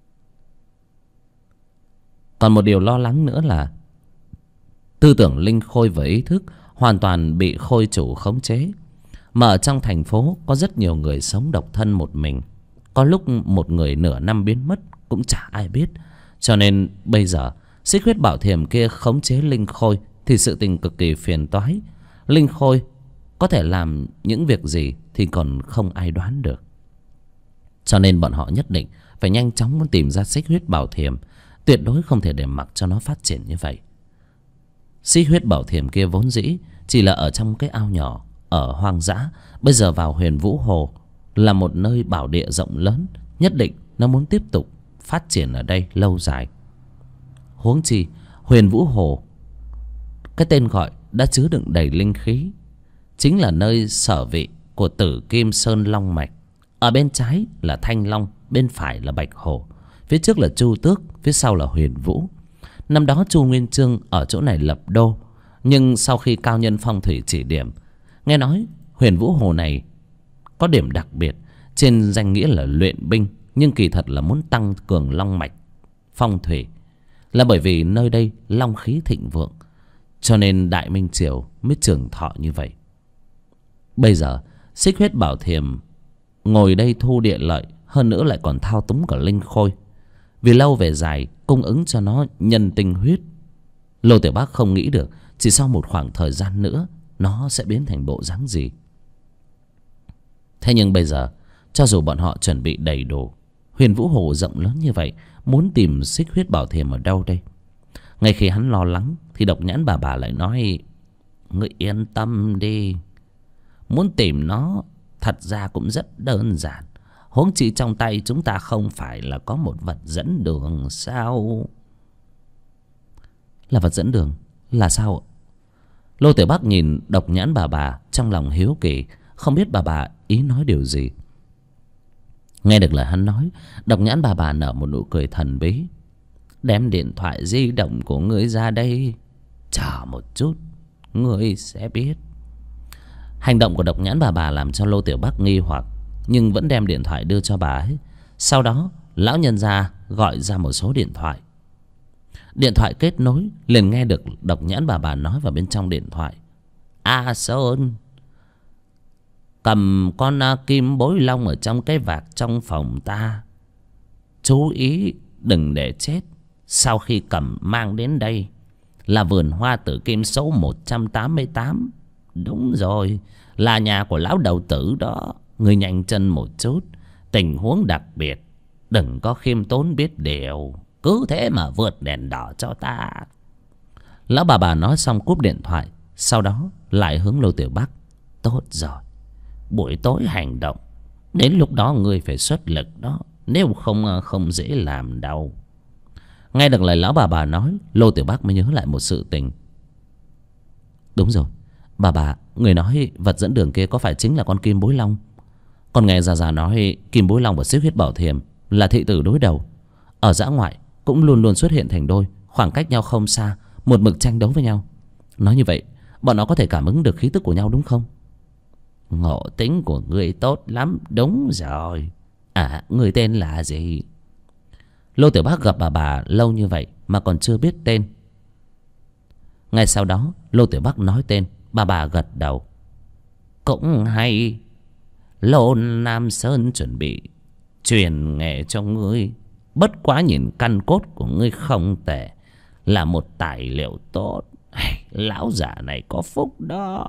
Còn một điều lo lắng nữa là tư tưởng Linh Khôi và ý thức hoàn toàn bị Khôi chủ khống chế. Mà ở trong thành phố có rất nhiều người sống độc thân một mình, có lúc một người nửa năm biến mất cũng chả ai biết. Cho nên bây giờ xích huyết bảo thiềm kia khống chế Linh Khôi thì sự tình cực kỳ phiền toái. Linh Khôi có thể làm những việc gì thì còn không ai đoán được. Cho nên bọn họ nhất định phải nhanh chóng tìm ra xích huyết bảo thiềm, tuyệt đối không thể để mặc cho nó phát triển như vậy. Xích huyết bảo thiềm kia vốn dĩ chỉ là ở trong cái ao nhỏ ở hoang dã, bây giờ vào Huyền Vũ Hồ là một nơi bảo địa rộng lớn, nhất định nó muốn tiếp tục phát triển ở đây lâu dài. Huống chi Huyền Vũ Hồ, cái tên gọi đã chứa đựng đầy linh khí, chính là nơi sở vị của Tử Kim Sơn Long Mạch. Ở bên trái là Thanh Long, bên phải là Bạch Hổ, phía trước là Chu Tước, phía sau là Huyền Vũ. Năm đó Chu Nguyên Chương ở chỗ này lập đô, nhưng sau khi cao nhân phong thủy chỉ điểm, nghe nói Huyền Vũ Hồ này có điểm đặc biệt, trên danh nghĩa là luyện binh, nhưng kỳ thật là muốn tăng cường long mạch phong thủy, là bởi vì nơi đây long khí thịnh vượng, cho nên Đại Minh Triều mới trường thọ như vậy. Bây giờ xích huyết bảo thiềm ngồi đây thu địa lợi, hơn nữa lại còn thao túng cả Linh Khôi, vì lâu về dài cung ứng cho nó nhân tinh huyết. Lô Tiểu Bác không nghĩ được chỉ sau một khoảng thời gian nữa nó sẽ biến thành bộ dáng gì. Thế nhưng bây giờ cho dù bọn họ chuẩn bị đầy đủ, Huyền Vũ Hồ rộng lớn như vậy, muốn tìm xích huyết bảo thiềm ở đâu đây? Ngay khi hắn lo lắng thì Độc Nhãn bà lại nói: "Ngươi yên tâm đi, muốn tìm nó thật ra cũng rất đơn giản. Huống chi trong tay chúng ta không phải là có một vật dẫn đường sao?" Là vật dẫn đường là sao? Lô Tiểu Bắc nhìn Độc Nhãn bà trong lòng hiếu kỳ, không biết bà ý nói điều gì. Nghe được lời hắn nói, Độc Nhãn bà nở một nụ cười thần bí. "Đem điện thoại di động của ngươi ra đây, chờ một chút, ngươi sẽ biết." Hành động của Độc Nhãn bà làm cho Lô Tiểu Bắc nghi hoặc, nhưng vẫn đem điện thoại đưa cho bà ấy. Sau đó lão nhân gia gọi ra một số điện thoại. Điện thoại kết nối, liền nghe được Độc Nhãn bà nói vào bên trong điện thoại: "A Sơn, cầm con kim bối long ở trong cái vạc trong phòng ta, chú ý đừng để chết. Sau khi cầm mang đến đây là vườn hoa Tử Kim số 188. Đúng rồi, là nhà của lão đầu tử đó. Người nhanh chân một chút, tình huống đặc biệt, đừng có khiêm tốn biết điều, cứ thế mà vượt đèn đỏ cho ta." Lão bà nói xong cúp điện thoại, sau đó lại hướng Lô Tiểu Bắc: "Tốt rồi, buổi tối hành động, đến lúc đó ngươi phải xuất lực đó, nếu không dễ làm đâu." Nghe được lời lão bà nói, Lô Tiểu Bắc mới nhớ lại một sự tình. Đúng rồi, bà người nói vật dẫn đường kia có phải chính là con kim bối long? Còn nghe già nói kim bối long và xích huyết bảo thiềm là thị tử đối đầu, ở dã ngoại cũng luôn luôn xuất hiện thành đôi, khoảng cách nhau không xa, một mực tranh đấu với nhau. Nói như vậy bọn nó có thể cảm ứng được khí tức của nhau đúng không? Ngộ tính của ngươi tốt lắm. Đúng rồi. À, người tên là gì? Lô Tiểu Bác gặp bà lâu như vậy mà còn chưa biết tên. Ngay sau đó Lô Tiểu Bác nói tên, bà gật đầu. Cũng hay. Lô Nam Sơn chuẩn bị truyền nghề cho ngươi. Bất quá nhìn căn cốt của ngươi không tệ, là một tài liệu tốt. Lão già này có phúc đó.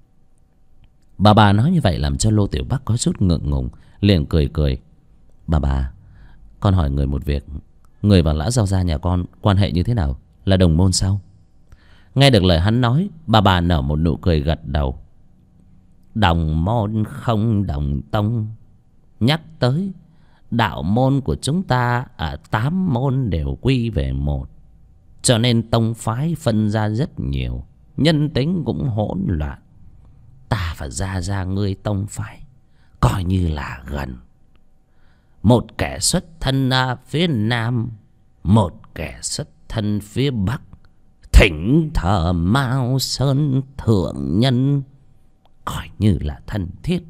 Bà nói như vậy làm cho Lô Tiểu Bắc có chút ngượng ngùng, liền cười cười. Bà, con hỏi người một việc. Người và lão Giao gia nhà con quan hệ như thế nào? Là đồng môn sao? Nghe được lời hắn nói, bà nở một nụ cười gật đầu. Đồng môn không đồng tông, nhắc tới, đạo môn của chúng ta ở 8 môn đều quy về một, cho nên tông phái phân ra rất nhiều, nhân tính cũng hỗn loạn. Ta và ra ngươi tông phái coi như là gần. Một kẻ xuất thân phía Nam, một kẻ xuất thân phía Bắc, thỉnh thờ Mao Sơn thượng nhân, coi như là thân thiết.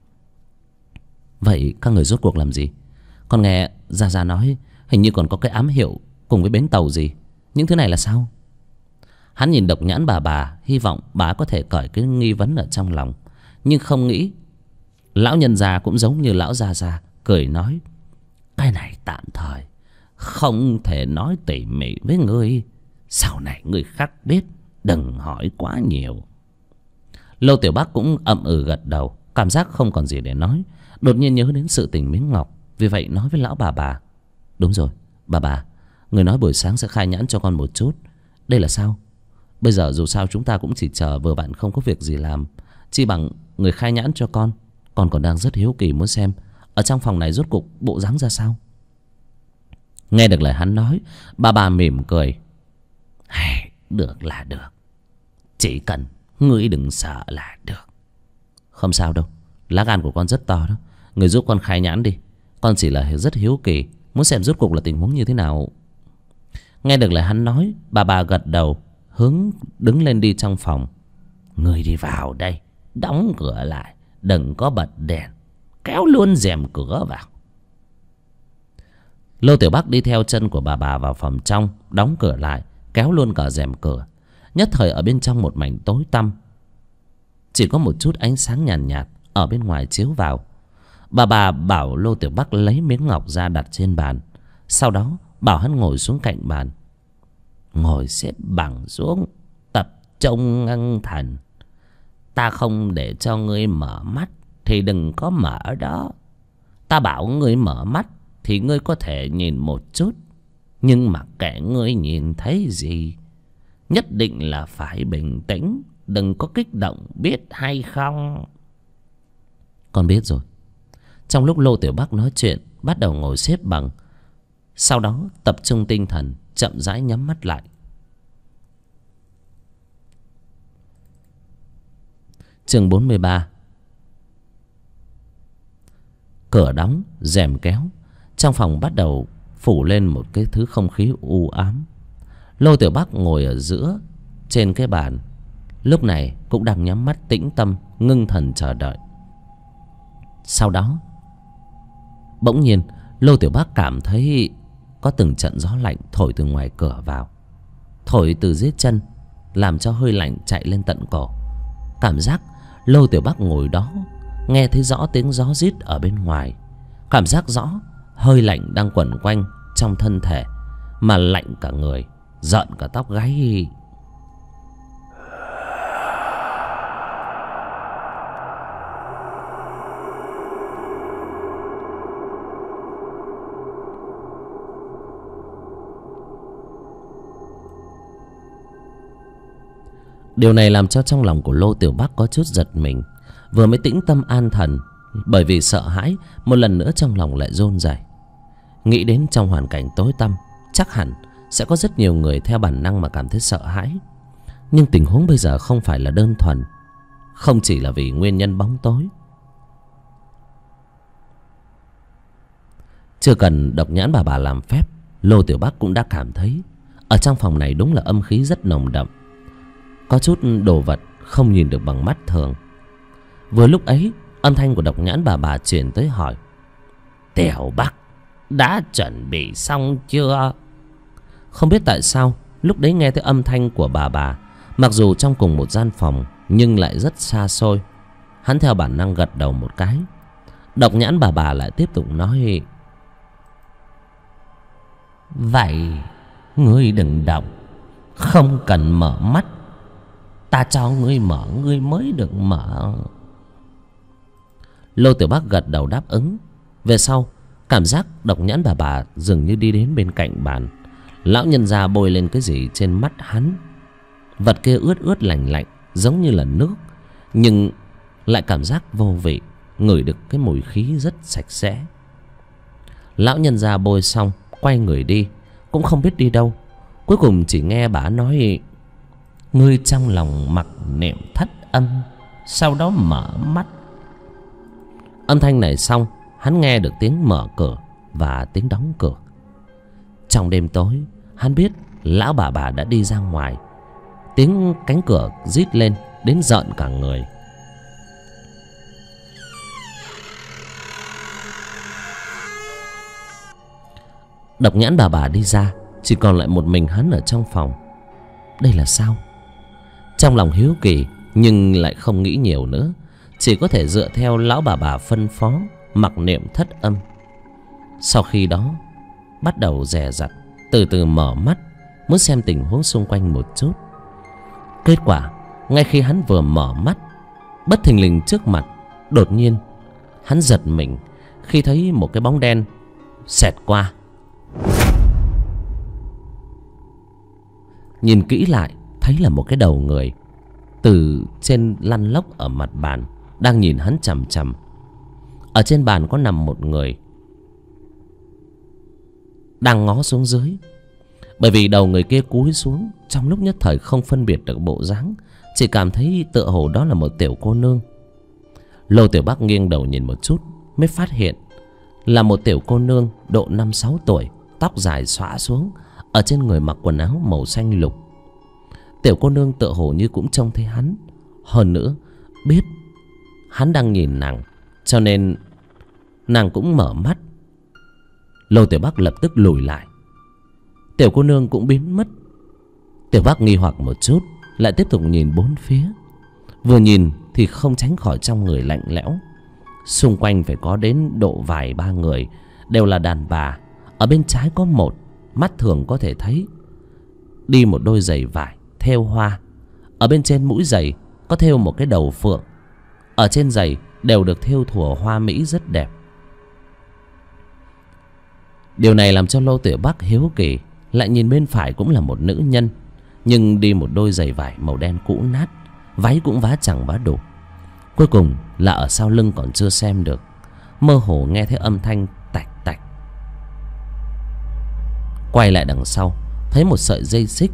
Vậy các người rốt cuộc làm gì? Con nghe Gia nói hình như còn có cái ám hiệu cùng với bến tàu gì. Những thứ này là sao? Hắn nhìn Độc Nhãn bà, hy vọng bà có thể cởi cái nghi vấn ở trong lòng, nhưng không nghĩ. Lão nhân già cũng giống như lão Gia, cười nói: cái này tạm thời, không thể nói tỉ mỉ với ngươi. Sau này ngươi khắc biết, đừng hỏi quá nhiều. Lô Tiểu Bắc cũng ậm ừ gật đầu, cảm giác không còn gì để nói. Đột nhiên nhớ đến sự tình miếng ngọc, vì vậy nói với lão bà: đúng rồi, bà, người nói buổi sáng sẽ khai nhãn cho con một chút. Đây là sao? Bây giờ dù sao chúng ta cũng chỉ chờ vừa bạn không có việc gì làm, chi bằng người khai nhãn cho con. Con còn đang rất hiếu kỳ muốn xem ở trong phòng này rốt cuộc bộ dáng ra sao. Nghe được lời hắn nói, bà mỉm cười: được là được, chỉ cần ngươi đừng sợ là được. Không sao đâu, lá gan của con rất to đó. Người giúp con khai nhãn đi, con chỉ là rất hiếu kỳ, muốn xem rốt cuộc là tình huống như thế nào. Nghe được lời hắn nói, bà gật đầu, hướng đứng lên đi trong phòng. Ngươi đi vào đây, đóng cửa lại, đừng có bật đèn, kéo luôn rèm cửa vào. Lô Tiểu Bắc đi theo chân của bà vào phòng trong, đóng cửa lại, kéo luôn cả rèm cửa. Nhất thời ở bên trong một mảnh tối tăm, chỉ có một chút ánh sáng nhàn nhạt ở bên ngoài chiếu vào. Bà bảo Lô Tiểu Bắc lấy miếng ngọc ra đặt trên bàn, sau đó bảo hắn ngồi xuống cạnh bàn. Ngồi xếp bằng xuống, tập trung ngưng thần. Ta không để cho ngươi mở mắt thì đừng có mở đó. Ta bảo ngươi mở mắt thì ngươi có thể nhìn một chút, nhưng mà kệ ngươi nhìn thấy gì, nhất định là phải bình tĩnh, đừng có kích động, biết hay không? Con biết rồi. Trong lúc Lô Tiểu Bắc nói chuyện, bắt đầu ngồi xếp bằng, sau đó tập trung tinh thần, chậm rãi nhắm mắt lại. Chương 43. Cửa đóng, rèm kéo, trong phòng bắt đầu phủ lên một cái thứ không khí u ám. Lô Tiểu Bắc ngồi ở giữa trên cái bàn, lúc này cũng đang nhắm mắt tĩnh tâm, ngưng thần chờ đợi. Sau đó bỗng nhiên Lô Tiểu Bắc cảm thấy có từng trận gió lạnh thổi từ ngoài cửa vào, thổi từ dưới chân, làm cho hơi lạnh chạy lên tận cổ. Cảm giác Lô Tiểu Bắc ngồi đó, nghe thấy rõ tiếng gió rít ở bên ngoài, cảm giác rõ hơi lạnh đang quẩn quanh trong thân thể, mà lạnh cả người, rợn cả tóc gáy. Điều này làm cho trong lòng của Lô Tiểu Bắc có chút giật mình. Vừa mới tĩnh tâm an thần, bởi vì sợ hãi, một lần nữa trong lòng lại run rẩy. Nghĩ đến trong hoàn cảnh tối tăm, chắc hẳn sẽ có rất nhiều người theo bản năng mà cảm thấy sợ hãi. Nhưng tình huống bây giờ không phải là đơn thuần, không chỉ là vì nguyên nhân bóng tối. Chưa cần Độc Nhãn bà làm phép, Lô Tiểu Bắc cũng đã cảm thấy ở trong phòng này đúng là âm khí rất nồng đậm, có chút đồ vật không nhìn được bằng mắt thường. Vừa lúc ấy, âm thanh của Độc Nhãn bà truyền tới hỏi: Tiểu Bắc, đã chuẩn bị xong chưa? Không biết tại sao lúc đấy nghe thấy âm thanh của bà, mặc dù trong cùng một gian phòng nhưng lại rất xa xôi. Hắn theo bản năng gật đầu một cái. Độc Nhãn bà lại tiếp tục nói: Vậy ngươi đừng động, không cần mở mắt, ta cho ngươi mở ngươi mới được mở. Lô Tiểu Bắc gật đầu đáp ứng. Về sau cảm giác Độc Nhãn bà dường như đi đến bên cạnh bàn. Lão nhân gia bôi lên cái gì trên mắt hắn. Vật kia ướt ướt lạnh lạnh, giống như là nước, nhưng lại cảm giác vô vị, ngửi được cái mùi khí rất sạch sẽ. Lão nhân gia bôi xong quay người đi, cũng không biết đi đâu. Cuối cùng chỉ nghe bà nói: "Ngươi trong lòng mặc niệm thất âm, sau đó mở mắt." Âm thanh này xong, hắn nghe được tiếng mở cửa và tiếng đóng cửa. Trong đêm tối, hắn biết lão bà đã đi ra ngoài. Tiếng cánh cửa rít lên đến rợn cả người. Độc Nhãn bà đi ra, chỉ còn lại một mình hắn ở trong phòng. Đây là sao? Trong lòng hiếu kỳ nhưng lại không nghĩ nhiều nữa, chỉ có thể dựa theo lão bà phân phó mặc niệm thất âm. Sau khi đó bắt đầu dè dặt từ từ mở mắt, muốn xem tình huống xung quanh một chút. Kết quả ngay khi hắn vừa mở mắt, bất thình lình trước mặt đột nhiên hắn giật mình khi thấy một cái bóng đen xẹt qua. Nhìn kỹ lại thấy là một cái đầu người từ trên lăn lóc ở mặt bàn, đang nhìn hắn chằm chằm. Ở trên bàn có nằm một người đang ngó xuống dưới. Bởi vì đầu người kia cúi xuống, trong lúc nhất thời không phân biệt được bộ dáng, chỉ cảm thấy tựa hồ đó là một tiểu cô nương. Lô Tiểu Bắc nghiêng đầu nhìn một chút mới phát hiện là một tiểu cô nương độ 5-6 tuổi, tóc dài xõa xuống, ở trên người mặc quần áo màu xanh lục. Tiểu cô nương tựa hồ như cũng trông thấy hắn, hơn nữa biết hắn đang nhìn nàng, cho nên nàng cũng mở mắt. Lô Tiểu Bắc lập tức lùi lại. Tiểu cô nương cũng biến mất. Tiểu Bắc nghi hoặc một chút, lại tiếp tục nhìn bốn phía. Vừa nhìn thì không tránh khỏi trong người lạnh lẽo. Xung quanh phải có đến độ vài ba người, đều là đàn bà. Ở bên trái có một, mắt thường có thể thấy, đi một đôi giày vải thêu hoa. Ở bên trên mũi giày có thêu một cái đầu phượng. Ở trên giày đều được thêu thùa hoa mỹ rất đẹp. Điều này làm cho Lô Tiểu Bắc hiếu kỳ. Lại nhìn bên phải cũng là một nữ nhân, nhưng đi một đôi giày vải màu đen cũ nát, váy cũng vá chẳng vá đủ. Cuối cùng là ở sau lưng còn chưa xem được, mơ hồ nghe thấy âm thanh tạch tạch. Quay lại đằng sau thấy một sợi dây xích,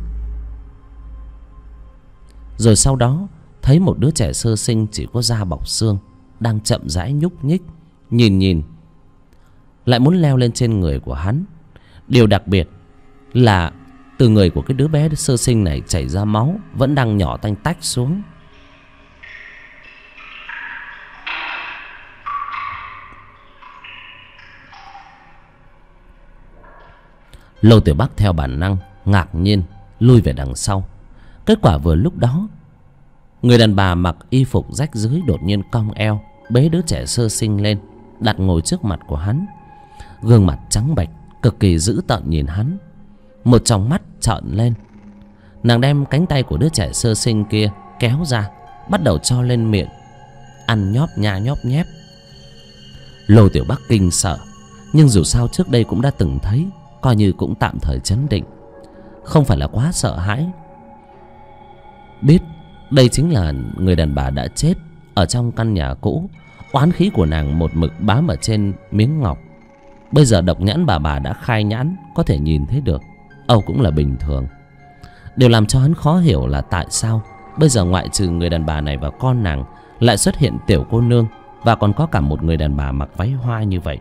rồi sau đó thấy một đứa trẻ sơ sinh chỉ có da bọc xương đang chậm rãi nhúc nhích, nhìn lại muốn leo lên trên người của hắn. Điều đặc biệt là từ người của cái đứa bé sơ sinh này chảy ra máu, vẫn đang nhỏ tanh tách xuống. Lô Tiểu Bắc theo bản năng ngạc nhiên lui về đằng sau. Kết quả vừa lúc đó, người đàn bà mặc y phục rách rưới đột nhiên cong eo bế đứa trẻ sơ sinh lên, đặt ngồi trước mặt của hắn. Gương mặt trắng bệch, cực kỳ dữ tợn nhìn hắn, một tròng mắt trợn lên. Nàng đem cánh tay của đứa trẻ sơ sinh kia kéo ra, bắt đầu cho lên miệng ăn nhóp nha nhóp nhép. Lô Tiểu Bắc kinh sợ, nhưng dù sao trước đây cũng đã từng thấy, coi như cũng tạm thời trấn định, không phải là quá sợ hãi. Biết đây chính là người đàn bà đã chết ở trong căn nhà cũ. Oán khí của nàng một mực bám ở trên miếng ngọc. Bây giờ Độc Nhãn bà đã khai nhãn, có thể nhìn thấy được, âu cũng là bình thường. Điều làm cho hắn khó hiểu là tại sao bây giờ ngoại trừ người đàn bà này và con nàng, lại xuất hiện tiểu cô nương, và còn có cả một người đàn bà mặc váy hoa như vậy.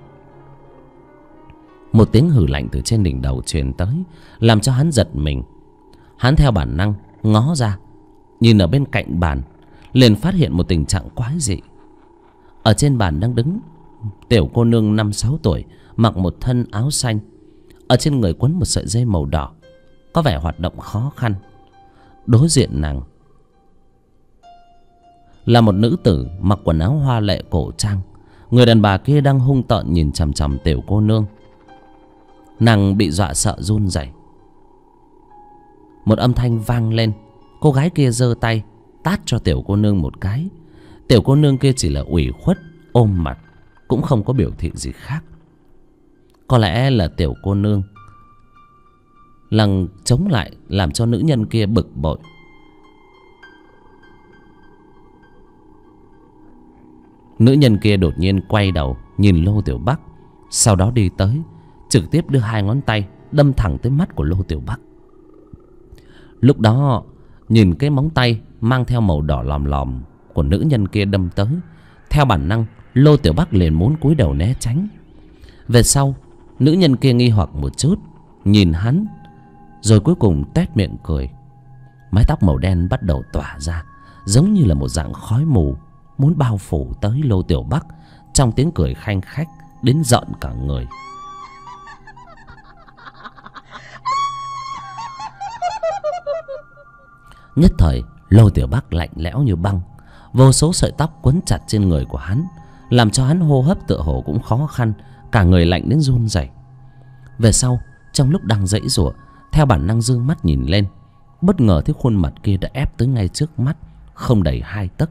Một tiếng hử lạnh từ trên đỉnh đầu truyền tới, làm cho hắn giật mình. Hắn theo bản năng ngó ra, nhìn ở bên cạnh bàn, liền phát hiện một tình trạng quái dị. Ở trên bàn đang đứng tiểu cô nương 5-6 tuổi, mặc một thân áo xanh, ở trên người quấn một sợi dây màu đỏ, có vẻ hoạt động khó khăn. Đối diện nàng là một nữ tử mặc quần áo hoa lệ cổ trang. Người đàn bà kia đang hung tợn nhìn chằm chằm tiểu cô nương. Nàng bị dọa sợ run rẩy. Một âm thanh vang lên, cô gái kia giơ tay tát cho tiểu cô nương một cái. Tiểu cô nương kia chỉ là ủy khuất ôm mặt, cũng không có biểu thị gì khác. Có lẽ là tiểu cô nương lằng chống lại, làm cho nữ nhân kia bực bội. Nữ nhân kia đột nhiên quay đầu nhìn Lô Tiểu Bắc, sau đó đi tới, trực tiếp đưa 2 ngón tay đâm thẳng tới mắt của Lô Tiểu Bắc. Lúc đó nhìn cái móng tay mang theo màu đỏ lòm lòm của nữ nhân kia đâm tới, theo bản năng Lô Tiểu Bắc liền muốn cúi đầu né tránh. Về sau nữ nhân kia nghi hoặc một chút nhìn hắn, rồi cuối cùng tuét miệng cười. Mái tóc màu đen bắt đầu tỏa ra, giống như là một dạng khói mù muốn bao phủ tới Lô Tiểu Bắc, trong tiếng cười khanh khách đến giận cả người. Nhất thời Lô Tiểu Bắc lạnh lẽo như băng, vô số sợi tóc quấn chặt trên người của hắn, làm cho hắn hô hấp tựa hồ cũng khó khăn, cả người lạnh đến run rẩy. Về sau trong lúc đang giãy giụa, theo bản năng dương mắt nhìn lên, bất ngờ thấy khuôn mặt kia đã ép tới ngay trước mắt, không đầy 2 tấc.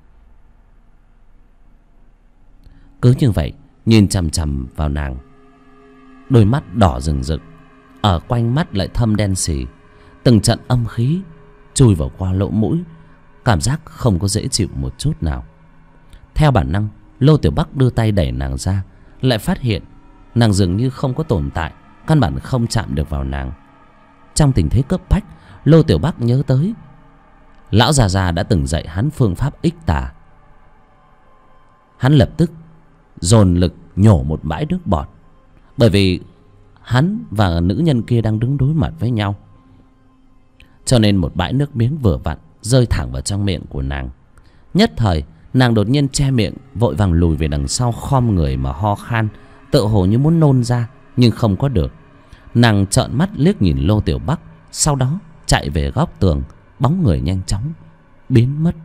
Cứ như vậy nhìn chằm chằm vào nàng, đôi mắt đỏ rừng rực, ở quanh mắt lại thâm đen sì, từng trận âm khí chui vào qua lỗ mũi, cảm giác không có dễ chịu một chút nào. Theo bản năng Lô Tiểu Bắc đưa tay đẩy nàng ra, lại phát hiện nàng dường như không có tồn tại, căn bản không chạm được vào nàng. Trong tình thế cấp bách, Lô Tiểu Bắc nhớ tới lão già già đã từng dạy hắn phương pháp ích tà. Hắn lập tức dồn lực nhổ một bãi nước bọt, bởi vì hắn và nữ nhân kia đang đứng đối mặt với nhau, cho nên một bãi nước miếng vừa vặn rơi thẳng vào trong miệng của nàng. Nhất thời nàng đột nhiên che miệng, vội vàng lùi về đằng sau, khom người mà ho khan, tựa hồ như muốn nôn ra nhưng không có được. Nàng trợn mắt liếc nhìn Lô Tiểu Bắc, sau đó chạy về góc tường, bóng người nhanh chóng biến mất.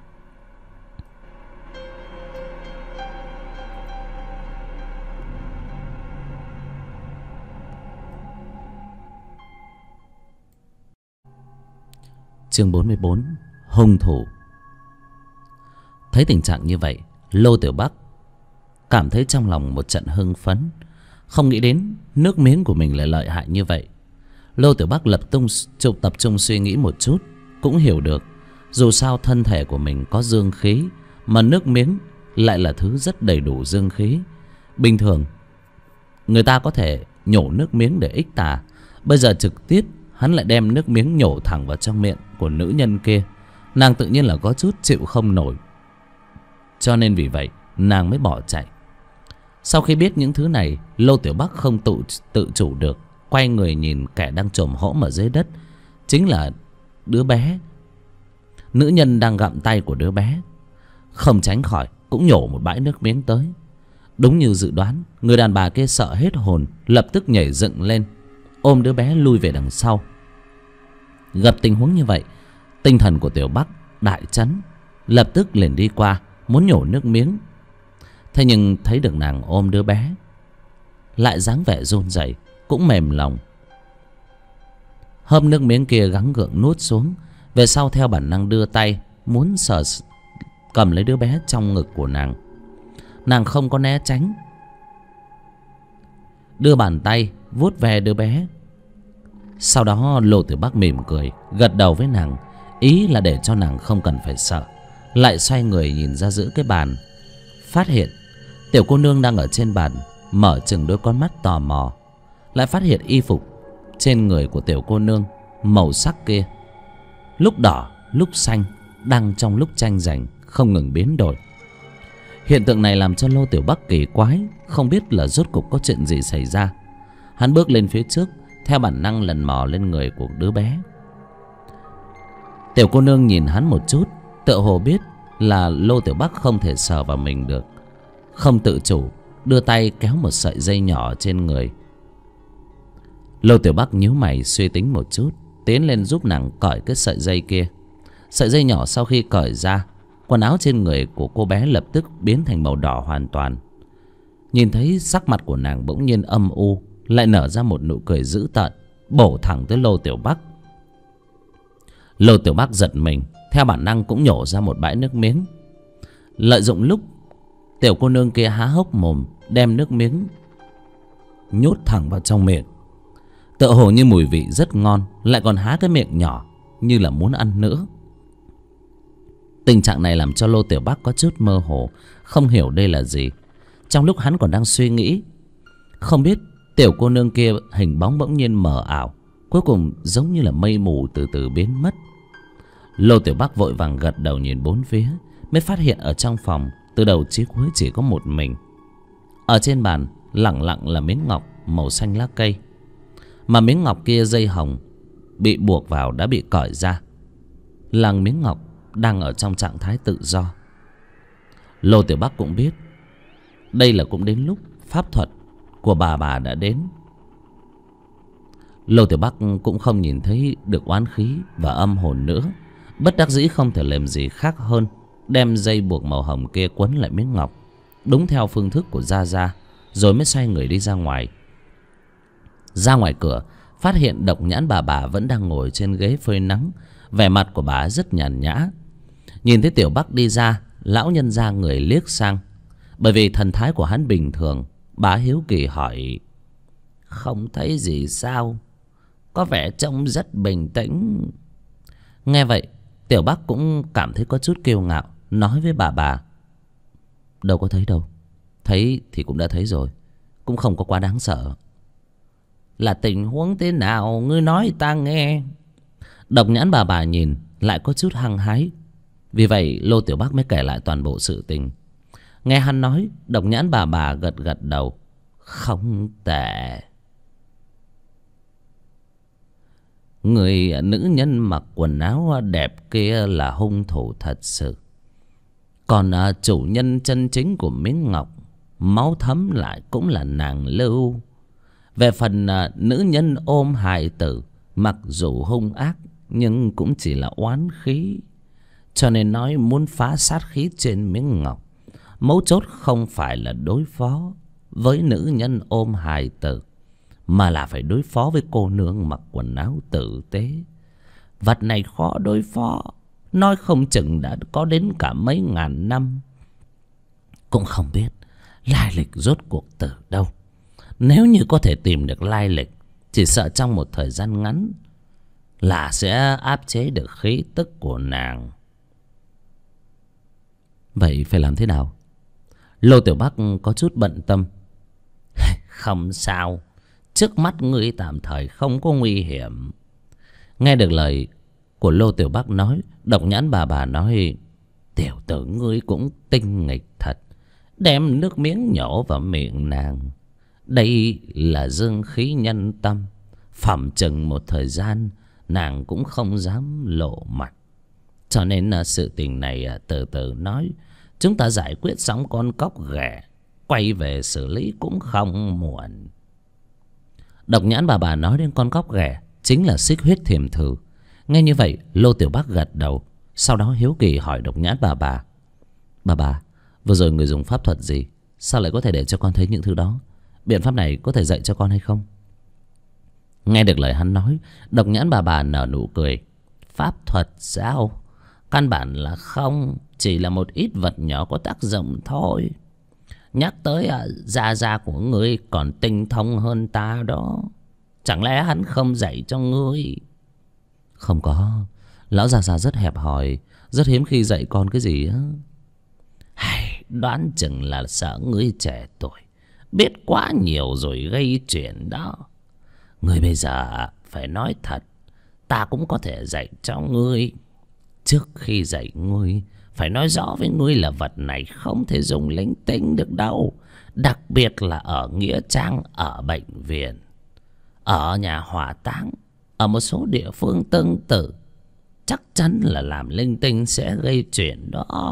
Chương 44: Hung thủ. Thấy tình trạng như vậy, Lô Tiểu Bắc cảm thấy trong lòng một trận hưng phấn, không nghĩ đến nước miếng của mình lại lợi hại như vậy. Lô Tiểu Bắc tập trung suy nghĩ một chút, cũng hiểu được dù sao thân thể của mình có dương khí, mà nước miếng lại là thứ rất đầy đủ dương khí. Bình thường người ta có thể nhổ nước miếng để ích tà, bây giờ trực tiếp hắn lại đem nước miếng nhổ thẳng vào trong miệng của nữ nhân kia. Nàng tự nhiên là có chút chịu không nổi, cho nên vì vậy nàng mới bỏ chạy. Sau khi biết những thứ này, Lô Tiểu Bắc không tự chủ được, quay người nhìn kẻ đang chồm hổm ở dưới đất, chính là đứa bé. Nữ nhân đang gặm tay của đứa bé, không tránh khỏi cũng nhổ một bãi nước miếng tới. Đúng như dự đoán, người đàn bà kia sợ hết hồn, lập tức nhảy dựng lên, ôm đứa bé lui về đằng sau. Gặp tình huống như vậy, tinh thần của Tiểu Bắc đại chấn, lập tức liền đi qua muốn nhổ nước miếng. Thế nhưng thấy được nàng ôm đứa bé, lại dáng vẻ run rẩy, cũng mềm lòng. Hớp nước miếng kia gắng gượng nuốt xuống, về sau theo bản năng đưa tay muốn cầm lấy đứa bé trong ngực của nàng. Nàng không có né tránh, đưa bàn tay vuốt ve đứa bé. Sau đó Lô Tiểu Bắc mỉm cười, gật đầu với nàng, ý là để cho nàng không cần phải sợ. Lại xoay người nhìn ra giữa cái bàn, phát hiện tiểu cô nương đang ở trên bàn, mở chừng đôi con mắt tò mò. Lại phát hiện y phục trên người của tiểu cô nương màu sắc kia lúc đỏ lúc xanh, đang trong lúc tranh giành không ngừng biến đổi. Hiện tượng này làm cho Lô Tiểu Bắc kỳ quái, không biết là rốt cục có chuyện gì xảy ra. Hắn bước lên phía trước, theo bản năng lần mò lên người của đứa bé. Tiểu cô nương nhìn hắn một chút, tựa hồ biết là Lô Tiểu Bắc không thể sờ vào mình được, không tự chủ đưa tay kéo một sợi dây nhỏ trên người. Lô Tiểu Bắc nhíu mày suy tính một chút, tiến lên giúp nàng cởi cái sợi dây kia. Sợi dây nhỏ sau khi cởi ra, quần áo trên người của cô bé lập tức biến thành màu đỏ hoàn toàn. Nhìn thấy sắc mặt của nàng bỗng nhiên âm u, lại nở ra một nụ cười dữ tợn, bổ thẳng tới Lô Tiểu Bắc. Lô Tiểu Bắc giật mình, theo bản năng cũng nhổ ra một bãi nước miếng. Lợi dụng lúc tiểu cô nương kia há hốc mồm, đem nước miếng nhốt thẳng vào trong miệng. Tựa hồ như mùi vị rất ngon, lại còn há cái miệng nhỏ như là muốn ăn nữa. Tình trạng này làm cho Lô Tiểu Bắc có chút mơ hồ, không hiểu đây là gì. Trong lúc hắn còn đang suy nghĩ, không biết tiểu cô nương kia hình bóng bỗng nhiên mờ ảo, cuối cùng giống như là mây mù từ từ biến mất. Lô Tiểu Bắc vội vàng gật đầu nhìn bốn phía, mới phát hiện ở trong phòng từ đầu chí cuối chỉ có một mình. Ở trên bàn lẳng lặng là miếng ngọc màu xanh lá cây, mà miếng ngọc kia dây hồng bị buộc vào đã bị cởi ra, là miếng ngọc đang ở trong trạng thái tự do. Lô Tiểu Bắc cũng biết đây là cũng đến lúc pháp thuật của bà đã đến. Lô Tiểu Bắc cũng không nhìn thấy được oán khí và âm hồn nữa, bất đắc dĩ không thể làm gì khác hơn đem dây buộc màu hồng kia quấn lại miếng ngọc, đúng theo phương thức của Gia Gia, rồi mới xoay người đi ra ngoài. Ra ngoài cửa, phát hiện Độc Nhãn bà vẫn đang ngồi trên ghế phơi nắng, vẻ mặt của bà rất nhàn nhã. Nhìn thấy Tiểu Bắc đi ra, lão nhân ra người liếc sang, bởi vì thần thái của hắn bình thường. Bà hiếu kỳ hỏi: "Không thấy gì sao? Có vẻ trông rất bình tĩnh." Nghe vậy, Tiểu Bắc cũng cảm thấy có chút kiêu ngạo, nói với bà: "Đâu có thấy đâu. Thấy thì cũng đã thấy rồi, cũng không có quá đáng sợ." "Là tình huống thế nào? Ngươi nói ta nghe." Độc Nhãn bà nhìn lại có chút hăng hái, vì vậy Lô Tiểu Bắc mới kể lại toàn bộ sự tình. Nghe hắn nói, Độc Nhãn bà gật gật đầu: "Không tệ. Người nữ nhân mặc quần áo đẹp kia là hung thủ thật sự. Còn chủ nhân chân chính của miếng ngọc máu thấm lại cũng là nàng Lưu. Về phần nữ nhân ôm hài tử, mặc dù hung ác nhưng cũng chỉ là oán khí. Cho nên nói muốn phá sát khí trên miếng ngọc, mấu chốt không phải là đối phó với nữ nhân ôm hài tử, mà là phải đối phó với cô nương mặc quần áo tử tế. Vật này khó đối phó, nói không chừng đã có đến cả mấy ngàn năm. Cũng không biết lai lịch rốt cuộc từ đâu. Nếu như có thể tìm được lai lịch, chỉ sợ trong một thời gian ngắn là sẽ áp chế được khí tức của nàng." "Vậy phải làm thế nào?" Lô Tiểu Bắc có chút bận tâm. "Không sao, trước mắt ngươi tạm thời không có nguy hiểm." Nghe được lời của Lô Tiểu Bắc nói, Độc Nhãn bà nói: "Tiểu tử ngươi cũng tinh nghịch thật, đem nước miếng nhỏ vào miệng nàng. Đây là dương khí nhân tâm, phỏng chừng một thời gian nàng cũng không dám lộ mặt. Cho nên sự tình này từ từ nói, chúng ta giải quyết xong con cóc ghẻ, quay về xử lý cũng không muộn." Độc Nhãn bà nói đến con cóc ghẻ chính là Xích Huyết Thiềm Thử. Nghe như vậy, Lô Tiểu Bắc gật đầu, sau đó hiếu kỳ hỏi Độc Nhãn bà: "Bà, vừa rồi người dùng pháp thuật gì? Sao lại có thể để cho con thấy những thứ đó? Biện pháp này có thể dạy cho con hay không?" Nghe được lời hắn nói, Độc Nhãn bà nở nụ cười: "Pháp thuật sao? Căn bản là không, chỉ là một ít vật nhỏ có tác dụng thôi. Nhắc tới Gia Gia của ngươi còn tinh thông hơn ta đó. Chẳng lẽ hắn không dạy cho ngươi?" "Không có, lão Gia Gia rất hẹp hòi, rất hiếm khi dạy con cái gì á." "Đoán chừng là sợ ngươi trẻ tuổi, biết quá nhiều rồi gây chuyện đó. Ngươi bây giờ phải nói thật, ta cũng có thể dạy cho ngươi. Trước khi dạy ngươi, phải nói rõ với ngươi là vật này không thể dùng linh tinh được đâu. Đặc biệt là ở nghĩa trang, ở bệnh viện, ở nhà hỏa táng, ở một số địa phương tương tự, chắc chắn là làm linh tinh sẽ gây chuyện đó."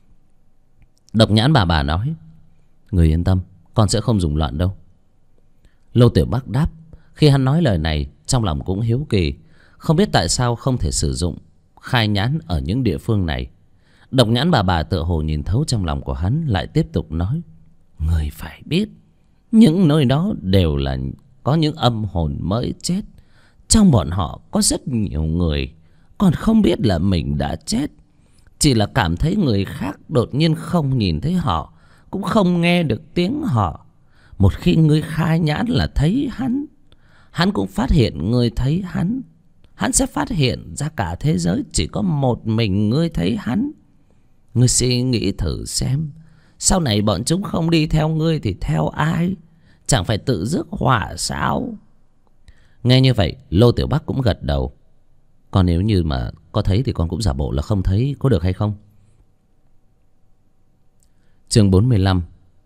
Độc Nhãn bà nói: "Người yên tâm, con sẽ không dùng loạn đâu." Lô Tiểu Bắc đáp. Khi hắn nói lời này, trong lòng cũng hiếu kỳ, không biết tại sao không thể sử dụng khai nhãn ở những địa phương này. Độc Nhãn bà tựa hồ nhìn thấu trong lòng của hắn, lại tiếp tục nói: "Người phải biết, những nơi đó đều là có những âm hồn mới chết. Trong bọn họ có rất nhiều người còn không biết là mình đã chết, chỉ là cảm thấy người khác đột nhiên không nhìn thấy họ, cũng không nghe được tiếng họ. Một khi ngươi khai nhãn là thấy hắn, hắn cũng phát hiện ngươi thấy hắn. Hắn sẽ phát hiện ra cả thế giới chỉ có một mình ngươi thấy hắn. Ngươi suy nghĩ thử xem, Sau này bọn chúng không đi theo ngươi thì theo ai? Chẳng phải tự rước họa sao? Nghe như vậy Lô Tiểu Bắc cũng gật đầu. Còn nếu như mà có thấy thì con cũng giả bộ là không thấy, có được hay không? Chương 45.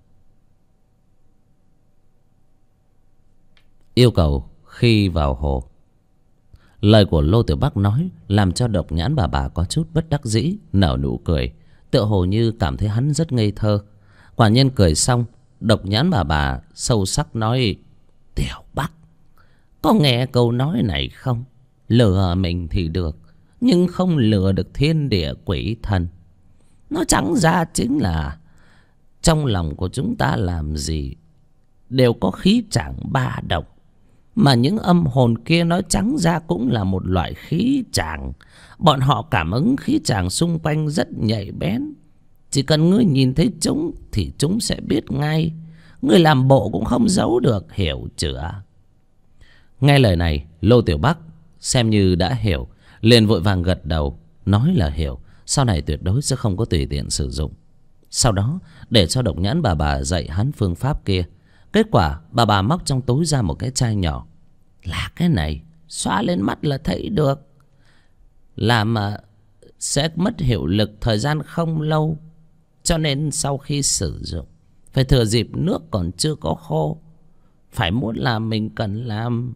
Yêu cầu khi vào hồ. Lời của Lô Tiểu Bắc nói làm cho Độc Nhãn bà có chút bất đắc dĩ, nở nụ cười, tựa hồ như cảm thấy hắn rất ngây thơ. Quả nhiên cười xong, Độc Nhãn bà sâu sắc nói: Tiểu Bắc, có nghe câu nói này không? Lừa mình thì được, nhưng không lừa được thiên địa quỷ thần. Nó chẳng ra chính là trong lòng của chúng ta làm gì đều có khí tràng ba động, mà những âm hồn kia nói trắng ra cũng là một loại khí tràng. Bọn họ cảm ứng khí tràng xung quanh rất nhạy bén. Chỉ cần ngươi nhìn thấy chúng thì chúng sẽ biết ngay. Ngươi làm bộ cũng không giấu được, hiểu chưa? Nghe lời này Lô Tiểu Bắc xem như đã hiểu, liền vội vàng gật đầu, nói là hiểu, sau này tuyệt đối sẽ không có tùy tiện sử dụng. Sau đó để cho Độc Nhãn bà dạy hắn phương pháp kia. Kết quả bà móc trong túi ra một cái chai nhỏ. Là cái này, xoa lên mắt là thấy được. Làm mà sẽ mất hiệu lực thời gian không lâu, cho nên sau khi sử dụng phải thừa dịp nước còn chưa có khô. Phải muốn làm mình cần làm.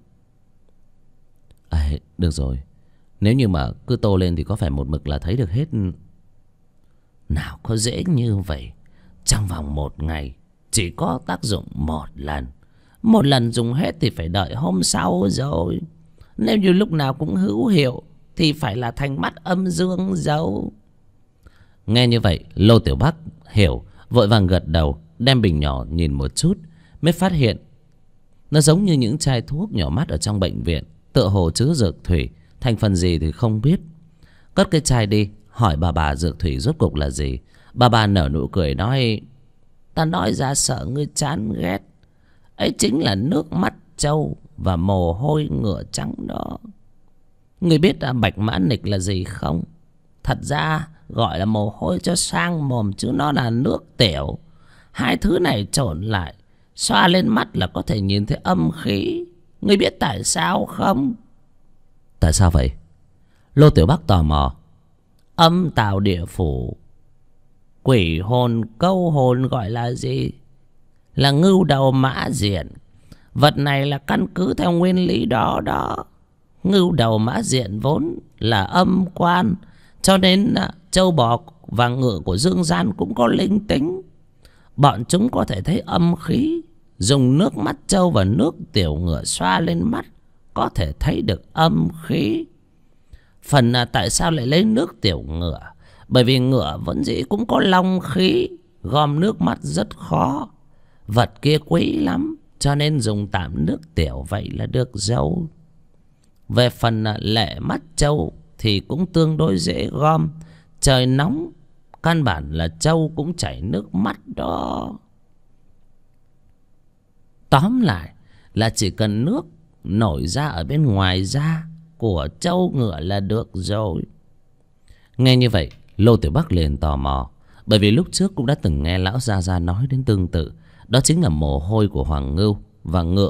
Được rồi, nếu như mà cứ tô lên thì có phải một mực là thấy được hết? Nào có dễ như vậy. Trong vòng 1 ngày chỉ có tác dụng 1 lần. 1 lần dùng hết thì phải đợi hôm sau rồi. Nếu như lúc nào cũng hữu hiệu thì phải là thành mắt âm dương dấu. Nghe như vậy Lô Tiểu Bắc hiểu, vội vàng gật đầu, đem bình nhỏ nhìn một chút, mới phát hiện nó giống như những chai thuốc nhỏ mắt ở trong bệnh viện, tựa hồ chứa dược thủy, thành phần gì thì không biết. Cất cái chai đi, hỏi bà dược thủy rốt cục là gì. Bà nở nụ cười nói: Ta nói ra sợ ngươi chán ghét. Ấy chính là nước mắt trâu và mồ hôi ngựa trắng đó. Ngươi biết bạch mã nịch là gì không? Thật ra gọi là mồ hôi cho sang mồm, chứ nó là nước tiểu. Hai thứ này trộn lại, xoa lên mắt là có thể nhìn thấy âm khí. Ngươi biết tại sao không? Tại sao vậy? Lô Tiểu Bắc tò mò. Âm tào địa phủ, quỷ hồn câu hồn gọi là gì? Là ngưu đầu mã diện. Vật này là căn cứ theo nguyên lý đó đó. Ngưu đầu mã diện vốn là âm quan, cho nên trâu bò và ngựa của dương gian cũng có linh tính. Bọn chúng có thể thấy âm khí. Dùng nước mắt trâu và nước tiểu ngựa xoa lên mắt, có thể thấy được âm khí. Phần tại sao lại lấy nước tiểu ngựa? Bởi vì ngựa vẫn dĩ cũng có long khí, gom nước mắt rất khó. Vật kia quý lắm, cho nên dùng tạm nước tiểu vậy là được dâu. Về phần lệ mắt trâu thì cũng tương đối dễ gom. Trời nóng, căn bản là trâu cũng chảy nước mắt đó. Tóm lại là chỉ cần nước nổi ra ở bên ngoài da của trâu ngựa là được rồi. Nghe như vậy Lô Tiểu Bắc liền tò mò, bởi vì lúc trước cũng đã từng nghe lão Gia nói đến tương tự. Đó chính là mồ hôi của hoàng ngưu và ngựa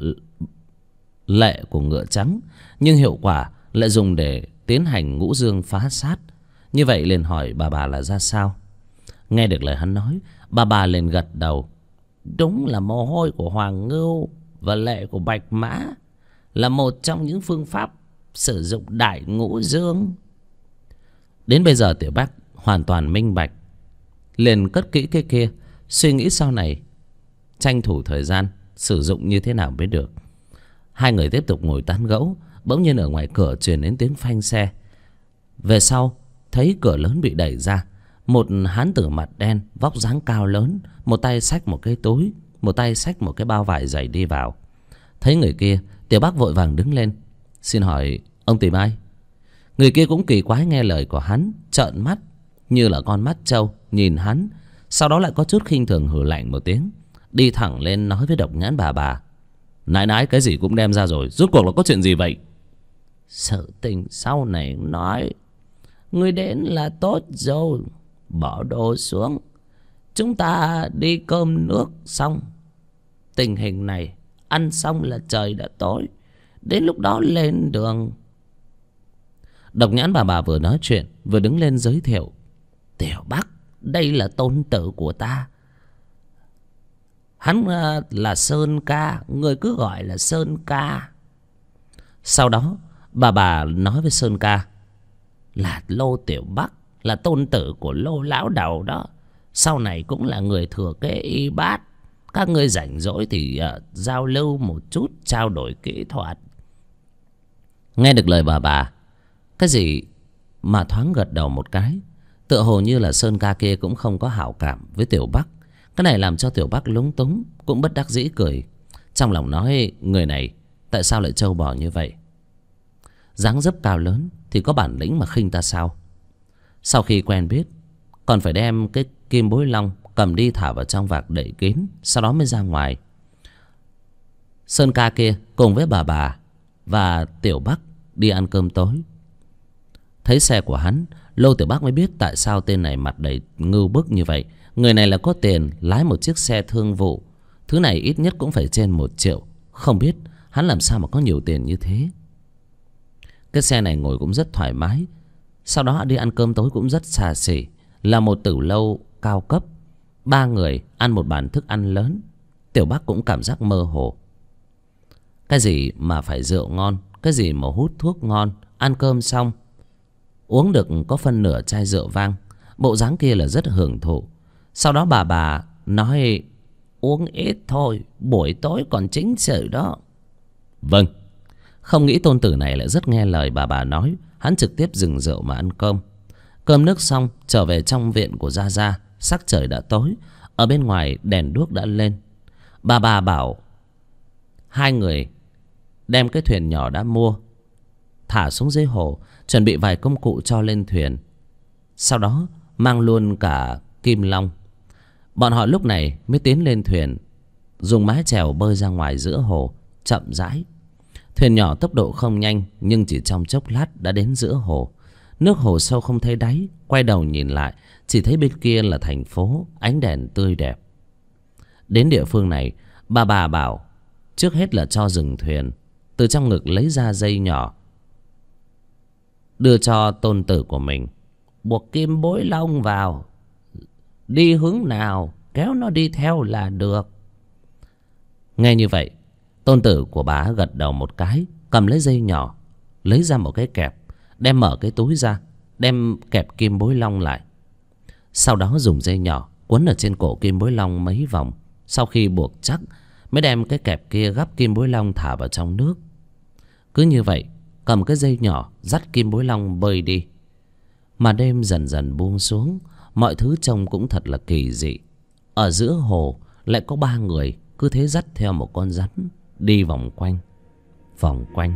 lệ của ngựa trắng, nhưng hiệu quả lại dùng để tiến hành ngũ dương phá sát. Như vậy liền hỏi bà là ra sao. Nghe được lời hắn nói, bà liền gật đầu. Đúng là mồ hôi của hoàng ngưu và lệ của bạch mã là một trong những phương pháp sử dụng đại ngũ dương. Đến bây giờ Tiểu Bắc hoàn toàn minh bạch, liền cất kỹ cái kia, suy nghĩ sau này tranh thủ thời gian sử dụng như thế nào mới được. Hai người tiếp tục ngồi tán gẫu, bỗng nhiên ở ngoài cửa truyền đến tiếng phanh xe. Về sau thấy cửa lớn bị đẩy ra, một hán tử mặt đen, vóc dáng cao lớn, một tay xách một cái túi, một tay xách một cái bao vải dày đi vào. Thấy người kia, Tiểu Bắc vội vàng đứng lên. Xin hỏi ông tìm ai? Người kia cũng kỳ quái nghe lời của hắn, trợn mắt như là con mắt trâu nhìn hắn, sau đó lại có chút khinh thường hừ lạnh một tiếng, đi thẳng lên nói với Độc Nhãn bà: Nãi cái gì cũng đem ra rồi, rốt cuộc là có chuyện gì vậy? Sự tình sau này nói. Ngươi đến là tốt rồi, bỏ đồ xuống. chúng ta đi cơm nước xong, tình hình này ăn xong là trời đã tối, đến lúc đó lên đường. Độc Nhãn bà vừa nói chuyện vừa đứng lên giới thiệu. Tiểu Bắc, đây là tôn tử của ta. Hắn là Sơn Ca, người cứ gọi là Sơn Ca. Sau đó bà nói với Sơn Ca là Lô Tiểu Bắc là tôn tử của Lô lão đầu đó, sau này cũng là người thừa kế y bát. Các ngươi rảnh rỗi thì giao lưu một chút, trao đổi kỹ thuật. Nghe được lời bà, cái gì mà thoáng gật đầu một cái, tựa hồ như là Sơn Ca kia cũng không có hảo cảm với Tiểu Bắc. Cái này làm cho Tiểu Bắc lúng túng, cũng bất đắc dĩ cười. Trong lòng nói, người này tại sao lại trâu bò như vậy? Dáng dấp cao lớn thì có bản lĩnh mà khinh ta sao? Sau khi quen biết, còn phải đem cái kim bối long cầm đi thả vào trong vạc đậy kín, sau đó mới ra ngoài. Sơn Ca kia cùng với bà và Tiểu Bắc đi ăn cơm tối. Thấy xe của hắn, Lô Tiểu Bắc mới biết tại sao tên này mặt đầy ngưu bức như vậy. Người này là có tiền, lái một chiếc xe thương vụ. Thứ này ít nhất cũng phải trên 1 triệu. Không biết hắn làm sao mà có nhiều tiền như thế. Cái xe này ngồi cũng rất thoải mái. Sau đó đi ăn cơm tối cũng rất xa xỉ, là một tử lâu cao cấp. 3 người ăn một bàn thức ăn lớn. Tiểu Bắc cũng cảm giác mơ hồ. Cái gì mà phải rượu ngon, cái gì mà hút thuốc ngon. Ăn cơm xong uống được có phân nửa chai rượu vang, bộ dáng kia là rất hưởng thụ. Sau đó bà nói uống ít thôi, buổi tối còn chính sự đó. Vâng. Không nghĩ tôn tử này lại rất nghe lời bà nói. Hắn trực tiếp dừng rượu mà ăn cơm. Cơm nước xong trở về trong viện của Gia Gia. Sắc trời đã tối, ở bên ngoài đèn đuốc đã lên. Bà bảo 2 người đem cái thuyền nhỏ đã mua thả xuống dưới hồ, chuẩn bị vài công cụ cho lên thuyền. Sau đó mang luôn cả kim long. Bọn họ lúc này mới tiến lên thuyền, dùng mái chèo bơi ra ngoài giữa hồ, chậm rãi. Thuyền nhỏ tốc độ không nhanh, nhưng chỉ trong chốc lát đã đến giữa hồ. Nước hồ sâu không thấy đáy. Quay đầu nhìn lại, chỉ thấy bên kia là thành phố, ánh đèn tươi đẹp. Đến địa phương này, bà bảo trước hết là cho dừng thuyền. Từ trong ngực lấy ra dây nhỏ, đưa cho tôn tử của mình. Buộc kim bối long vào, đi hướng nào kéo nó đi theo là được. Nghe như vậy, tôn tử của bà gật đầu một cái, cầm lấy dây nhỏ, lấy ra một cái kẹp, đem mở cái túi ra, đem kẹp kim bối long lại. Sau đó dùng dây nhỏ quấn ở trên cổ kim bối long mấy vòng. Sau khi buộc chắc, mới đem cái kẹp kia gắp kim bối long thả vào trong nước. Cứ như vậy, cầm cái dây nhỏ dắt kim bối long bơi đi. Mà đêm dần dần buông xuống, mọi thứ trông cũng thật là kỳ dị. Ở giữa hồ lại có 3 người cứ thế dắt theo một con rắn đi vòng quanh, vòng quanh.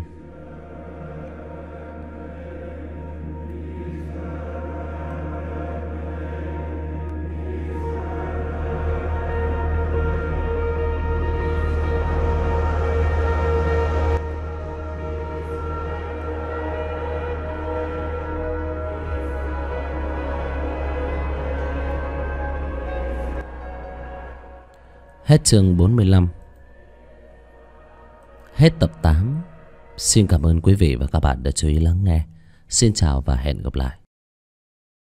Hết chương 45. Hết tập 8. Xin cảm ơn quý vị và các bạn đã chú ý lắng nghe. Xin chào và hẹn gặp lại.